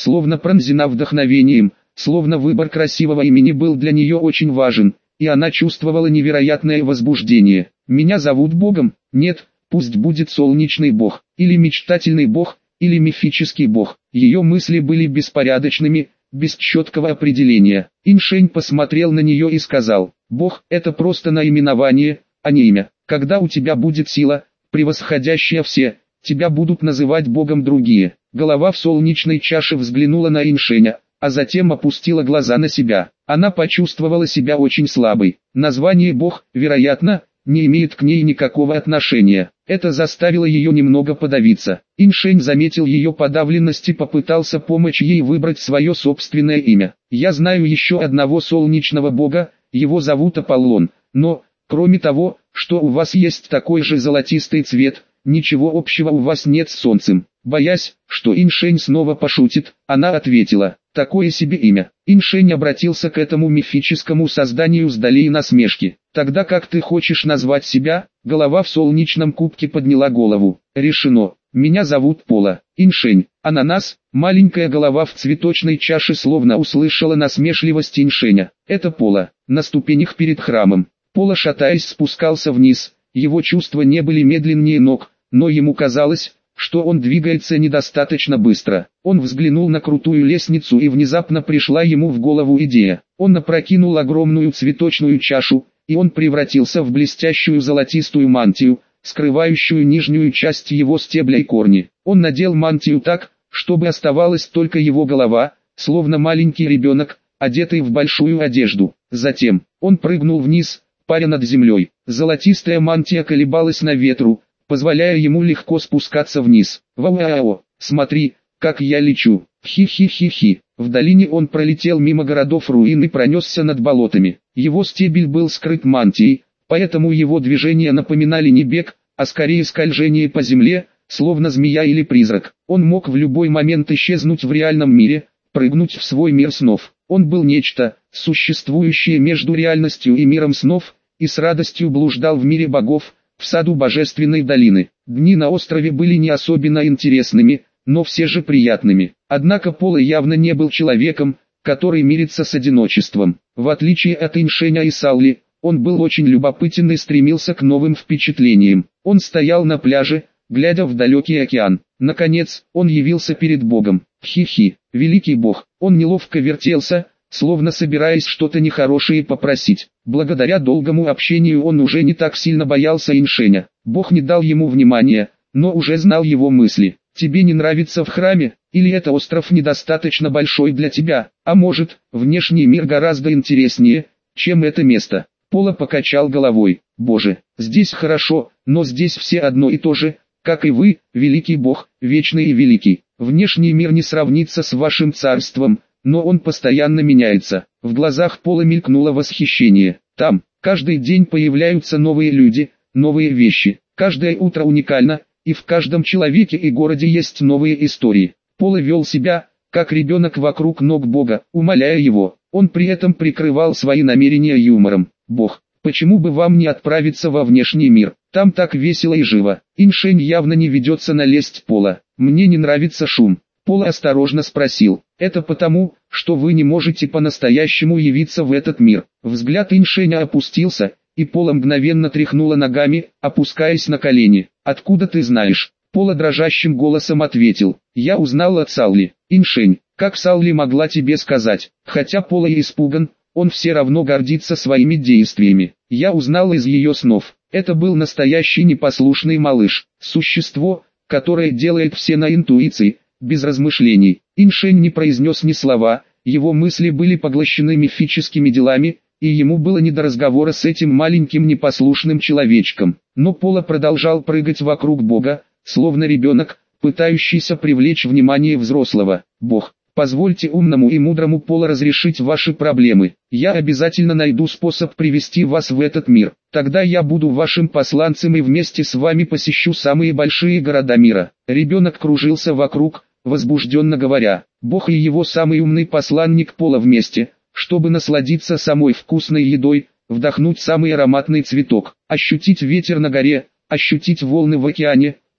словно пронзена вдохновением, словно выбор красивого имени был для нее очень важен, и она чувствовала невероятное возбуждение. «Меня зовут Богом?» «Нет, пусть будет солнечный бог, или мечтательный бог, или мифический бог». Ее мысли были беспорядочными, без четкого определения. Иншень посмотрел на нее и сказал: «Бог – это просто наименование, а не имя. Когда у тебя будет сила, превосходящая все, тебя будут называть Богом другие». Голова в солнечной чаше взглянула на Иншеня, а затем опустила глаза на себя. Она почувствовала себя очень слабой. Название «Бог», вероятно, не имеет к ней никакого отношения. Это заставило ее немного подавиться. Иншень заметил ее подавленность и попытался помочь ей выбрать свое собственное имя. «Я знаю еще одного солнечного бога, его зовут Аполлон, но, кроме того, что у вас есть такой же золотистый цвет, ничего общего у вас нет с солнцем». Боясь, что Иншень снова пошутит, она ответила: «Такое себе имя». Иншень обратился к этому мифическому созданию с долей насмешки. «Тогда как ты хочешь назвать себя?» Голова в солнечном кубке подняла голову. «Решено. Меня зовут Пола». Иншень. Ананас. Маленькая голова в цветочной чаше словно услышала насмешливость Иншеня. «Это Пола». На ступенях перед храмом Пола, шатаясь, спускался вниз. Его чувства не были медленнее ног, но ему казалось, что он двигается недостаточно быстро. Он взглянул на крутую лестницу, и внезапно пришла ему в голову идея. Он опрокинул огромную цветочную чашу, и он превратился в блестящую золотистую мантию, скрывающую нижнюю часть его стебля и корни. Он надел мантию так, чтобы оставалась только его голова, словно маленький ребенок, одетый в большую одежду. Затем он прыгнул вниз, паря над землей. Золотистая мантия колебалась на ветру, позволяя ему легко спускаться вниз. «Вау-ау, смотри, как я лечу! Хи-хи-хи-хи!» В долине он пролетел мимо городов руин и пронесся над болотами. Его стебель был скрыт мантией, поэтому его движения напоминали не бег, а скорее скольжение по земле, словно змея или призрак. Он мог в любой момент исчезнуть в реальном мире, прыгнуть в свой мир снов. Он был нечто, существующее между реальностью и миром снов, и с радостью блуждал в мире богов, в саду божественной долины. Дни на острове были не особенно интересными, но все же приятными. Однако Пола явно не был человеком, который мирится с одиночеством. В отличие от Иншеня и Салли, он был очень любопытен и стремился к новым впечатлениям. Он стоял на пляже, глядя в далекий океан. Наконец, он явился перед Богом. Хи-хи, великий Бог. Он неловко вертелся, словно собираясь что-то нехорошее попросить. Благодаря долгому общению он уже не так сильно боялся Иншеня. Бог не дал ему внимания, но уже знал его мысли. «Тебе не нравится в храме? Или это остров недостаточно большой для тебя? А может, внешний мир гораздо интереснее, чем это место?» Пола покачал головой. «Боже, здесь хорошо, но здесь все одно и то же, как и вы, великий Бог, вечный и великий. Внешний мир не сравнится с вашим царством, но он постоянно меняется». В глазах Пола мелькнуло восхищение. «Там, каждый день появляются новые люди, новые вещи. Каждое утро уникально, и в каждом человеке и городе есть новые истории». Пола вел себя, как ребенок вокруг ног Бога, умоляя его. Он при этом прикрывал свои намерения юмором. «Бог, почему бы вам не отправиться во внешний мир? Там так весело и живо». Иншень явно не ведется на лесть Пола. «Мне не нравится шум». Пола осторожно спросил: «Это потому, что вы не можете по-настоящему явиться в этот мир?» Взгляд Иншеня опустился, и Пола мгновенно тряхнула ногами, опускаясь на колени. «Откуда ты знаешь?» Пола дрожащим голосом ответил: «Я узнал от Салли». «Иншень, как Салли могла тебе сказать?» Хотя Пола и испуган, он все равно гордится своими действиями. «Я узнал из ее снов. Это был настоящий непослушный малыш, существо, которое делает все на интуиции, без размышлений». Иншень не произнес ни слова, его мысли были поглощены мифическими делами, и ему было не до разговора с этим маленьким непослушным человечком. Но Пола продолжал прыгать вокруг Бога, словно ребенок, пытающийся привлечь внимание взрослого. «Бог, позвольте умному и мудрому Пола разрешить ваши проблемы. Я обязательно найду способ привести вас в этот мир. Тогда я буду вашим посланцем и вместе с вами посещу самые большие города мира». Ребенок кружился вокруг, возбужденно говоря: «Бог и его самый умный посланник Пола вместе, чтобы насладиться самой вкусной едой, вдохнуть самый ароматный цветок, ощутить ветер на горе, ощутить волны в океане,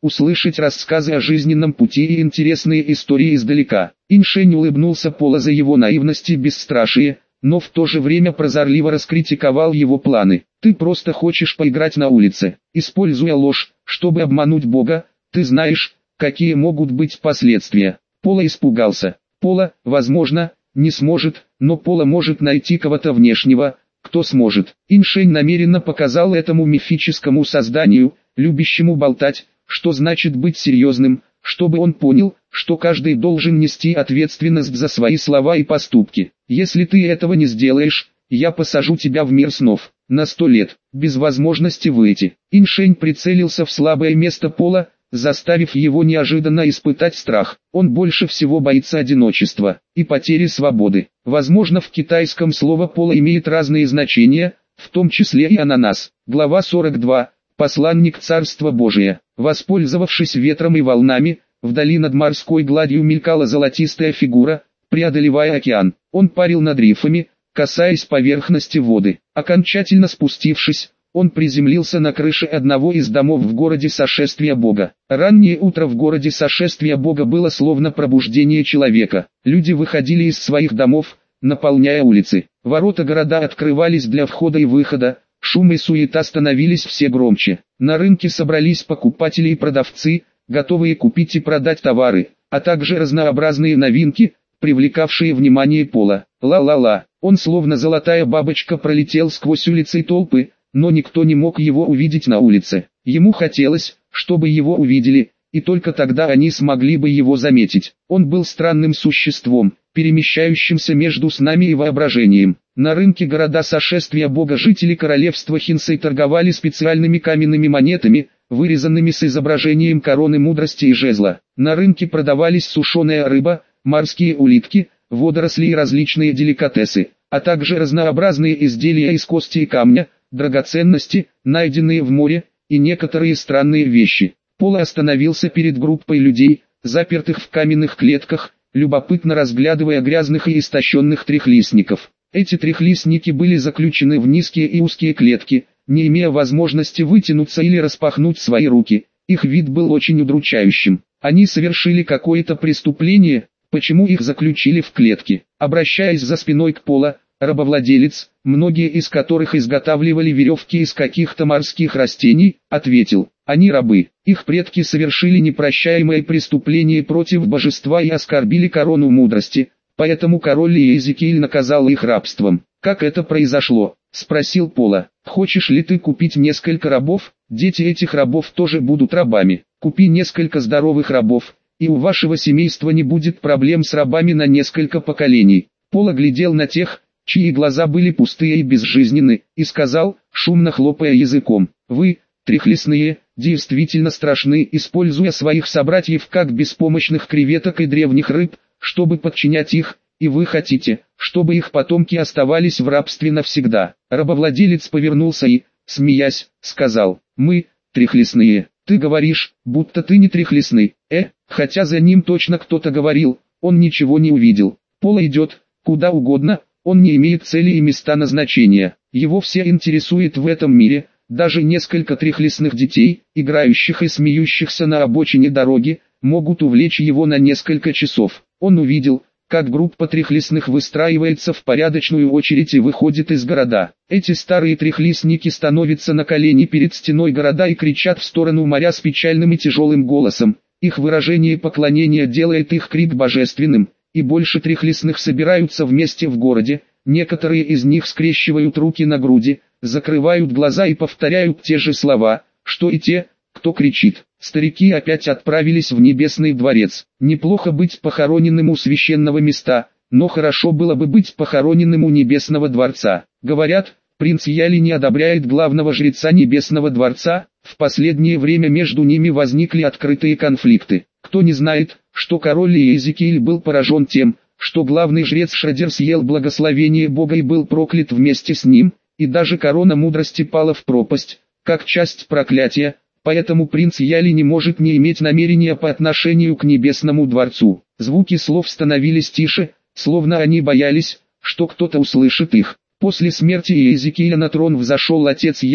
услышать рассказы о жизненном пути и интересные истории издалека. Иншень улыбнулся Пола за его наивность и бесстрашие, но в то же время прозорливо раскритиковал его планы. «Ты просто хочешь поиграть на улице, используя ложь, чтобы обмануть Бога, ты знаешь, какие могут быть последствия». Пола испугался. Пола, возможно, не сможет, но Пола может найти кого-то внешнего, кто сможет. Иншень намеренно показал этому мифическому созданию, любящему болтать, что значит быть серьезным, чтобы он понял, что каждый должен нести ответственность за свои слова и поступки. «Если ты этого не сделаешь, я посажу тебя в мир снов, на сто лет, без возможности выйти». Иншень прицелился в слабое место Пола, заставив его неожиданно испытать страх. Он больше всего боится одиночества и потери свободы. Возможно, в китайском слово «пола» имеет разные значения, в том числе и ананас. Глава сорок два. Посланник Царства Божия. Воспользовавшись ветром и волнами, вдали над морской гладью мелькала золотистая фигура, преодолевая океан. Он парил над рифами, касаясь поверхности воды. Окончательно спустившись, он приземлился на крыше одного из домов в городе Сошествия Бога. Раннее утро в городе Сошествия Бога было словно пробуждение человека. Люди выходили из своих домов, наполняя улицы. Ворота города открывались для входа и выхода, шум и суета становились все громче. На рынке собрались покупатели и продавцы, готовые купить и продать товары, а также разнообразные новинки, привлекавшие внимание Пола. Ла-ла-ла, он словно золотая бабочка пролетел сквозь улицы и толпы, но никто не мог его увидеть на улице. Ему хотелось, чтобы его увидели, и только тогда они смогли бы его заметить. Он был странным существом, перемещающимся между снами и воображением. На рынке города Сошествия Бога жители королевства Хинсэй торговали специальными каменными монетами, вырезанными с изображением короны мудрости и жезла. На рынке продавались сушеная рыба, морские улитки, водоросли и различные деликатесы, а также разнообразные изделия из кости и камня, драгоценности, найденные в море, и некоторые странные вещи. Пола остановился перед группой людей, запертых в каменных клетках, любопытно разглядывая грязных и истощенных трехлистников. Эти трехлистники были заключены в низкие и узкие клетки, не имея возможности вытянуться или распахнуть свои руки. Их вид был очень удручающим. Они совершили какое-то преступление, почему их заключили в клетки. Обращаясь за спиной к Пола, рабовладелец, многие из которых изготавливали веревки из каких-то морских растений, ответил: они рабы, их предки совершили непрощаемое преступление против божества и оскорбили корону мудрости, поэтому король Иезекииль наказал их рабством. «Как это произошло?» — спросил Пола. «Хочешь ли ты купить несколько рабов? Дети этих рабов тоже будут рабами. Купи несколько здоровых рабов, и у вашего семейства не будет проблем с рабами на несколько поколений». Пола глядел на тех, чьи глаза были пустые и безжизненны, и сказал, шумно хлопая языком: «Вы, трехлистные, действительно страшны, используя своих собратьев как беспомощных креветок и древних рыб, чтобы подчинять их, и вы хотите, чтобы их потомки оставались в рабстве навсегда». Рабовладелец повернулся и, смеясь, сказал: «Мы, трехлистные, ты говоришь, будто ты не трехлистный». Э, хотя за ним точно кто-то говорил, он ничего не увидел. Пола идет, куда угодно, он не имеет цели и места назначения. Его все интересует в этом мире, даже несколько трехлистных детей, играющих и смеющихся на обочине дороги, могут увлечь его на несколько часов. Он увидел, как группа трехлистных выстраивается в порядочную очередь и выходит из города. Эти старые трехлистники становятся на колени перед стеной города и кричат в сторону моря с печальным и тяжелым голосом. Их выражение поклонения делает их крик божественным, и больше трехлистных собираются вместе в городе. Некоторые из них скрещивают руки на груди, закрывают глаза и повторяют те же слова, что и те, кто кричит. Старики опять отправились в небесный дворец. Неплохо быть похороненным у священного места, но хорошо было бы быть похороненным у небесного дворца. Говорят, принц Яли не одобряет главного жреца небесного дворца. В последнее время между ними возникли открытые конфликты. Кто не знает, что король Иезекииль был поражен тем, что главный жрец Шрадер съел благословение Бога и был проклят вместе с ним, и даже корона мудрости пала в пропасть, как часть проклятия. Поэтому принц Яли не может не иметь намерения по отношению к небесному дворцу. Звуки слов становились тише, словно они боялись, что кто-то услышит их. После смерти Иезекииля на трон взошел отец Яли,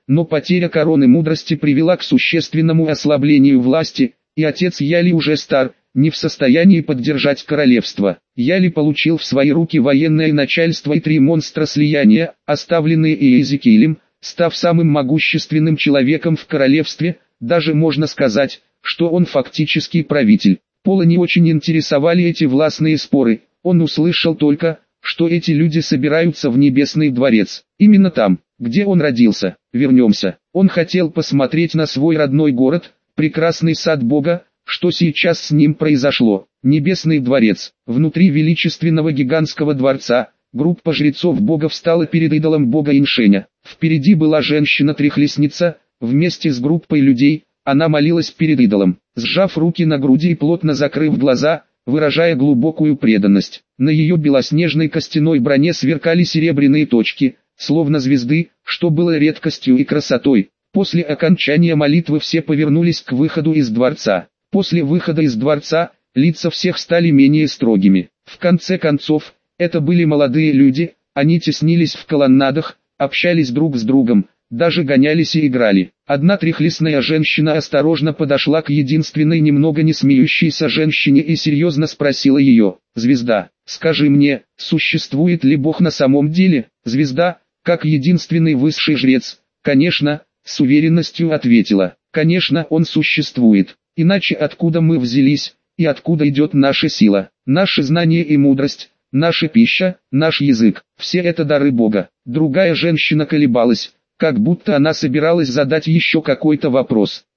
но потеря короны мудрости привела к существенному ослаблению власти, и отец Яли уже стар, не в состоянии поддержать королевство. Яли получил в свои руки военное начальство и три монстра слияния, оставленные Иезекиилем, став самым могущественным человеком в королевстве, даже можно сказать, что он фактически правитель. Пола не очень интересовали эти властные споры, он услышал только, что эти люди собираются в Небесный дворец. Именно там, где он родился. Вернемся. Он хотел посмотреть на свой родной город, прекрасный сад Бога, что сейчас с ним произошло. Небесный дворец. Внутри величественного гигантского дворца, группа жрецов Бога встала перед идолом Бога Иншеня. Впереди была женщина-трехлестница, вместе с группой людей, она молилась перед идолом, сжав руки на груди и плотно закрыв глаза, выражая глубокую преданность. На ее белоснежной костяной броне сверкали серебряные точки, словно звезды, что было редкостью и красотой. После окончания молитвы все повернулись к выходу из дворца. После выхода из дворца, лица всех стали менее строгими. В конце концов, это были молодые люди, они теснились в колоннадах, общались друг с другом, даже гонялись и играли. Одна трехлистная женщина осторожно подошла к единственной немного не смеющейся женщине и серьезно спросила ее: «Звезда, скажи мне, существует ли Бог на самом деле?» Звезда, как единственный высший жрец, конечно, с уверенностью ответила: «Конечно, он существует, иначе откуда мы взялись, и откуда идет наша сила, наши знания и мудрость, наша пища, наш язык, все это дары Бога». Другая женщина колебалась, как будто она собиралась задать еще какой-то вопрос.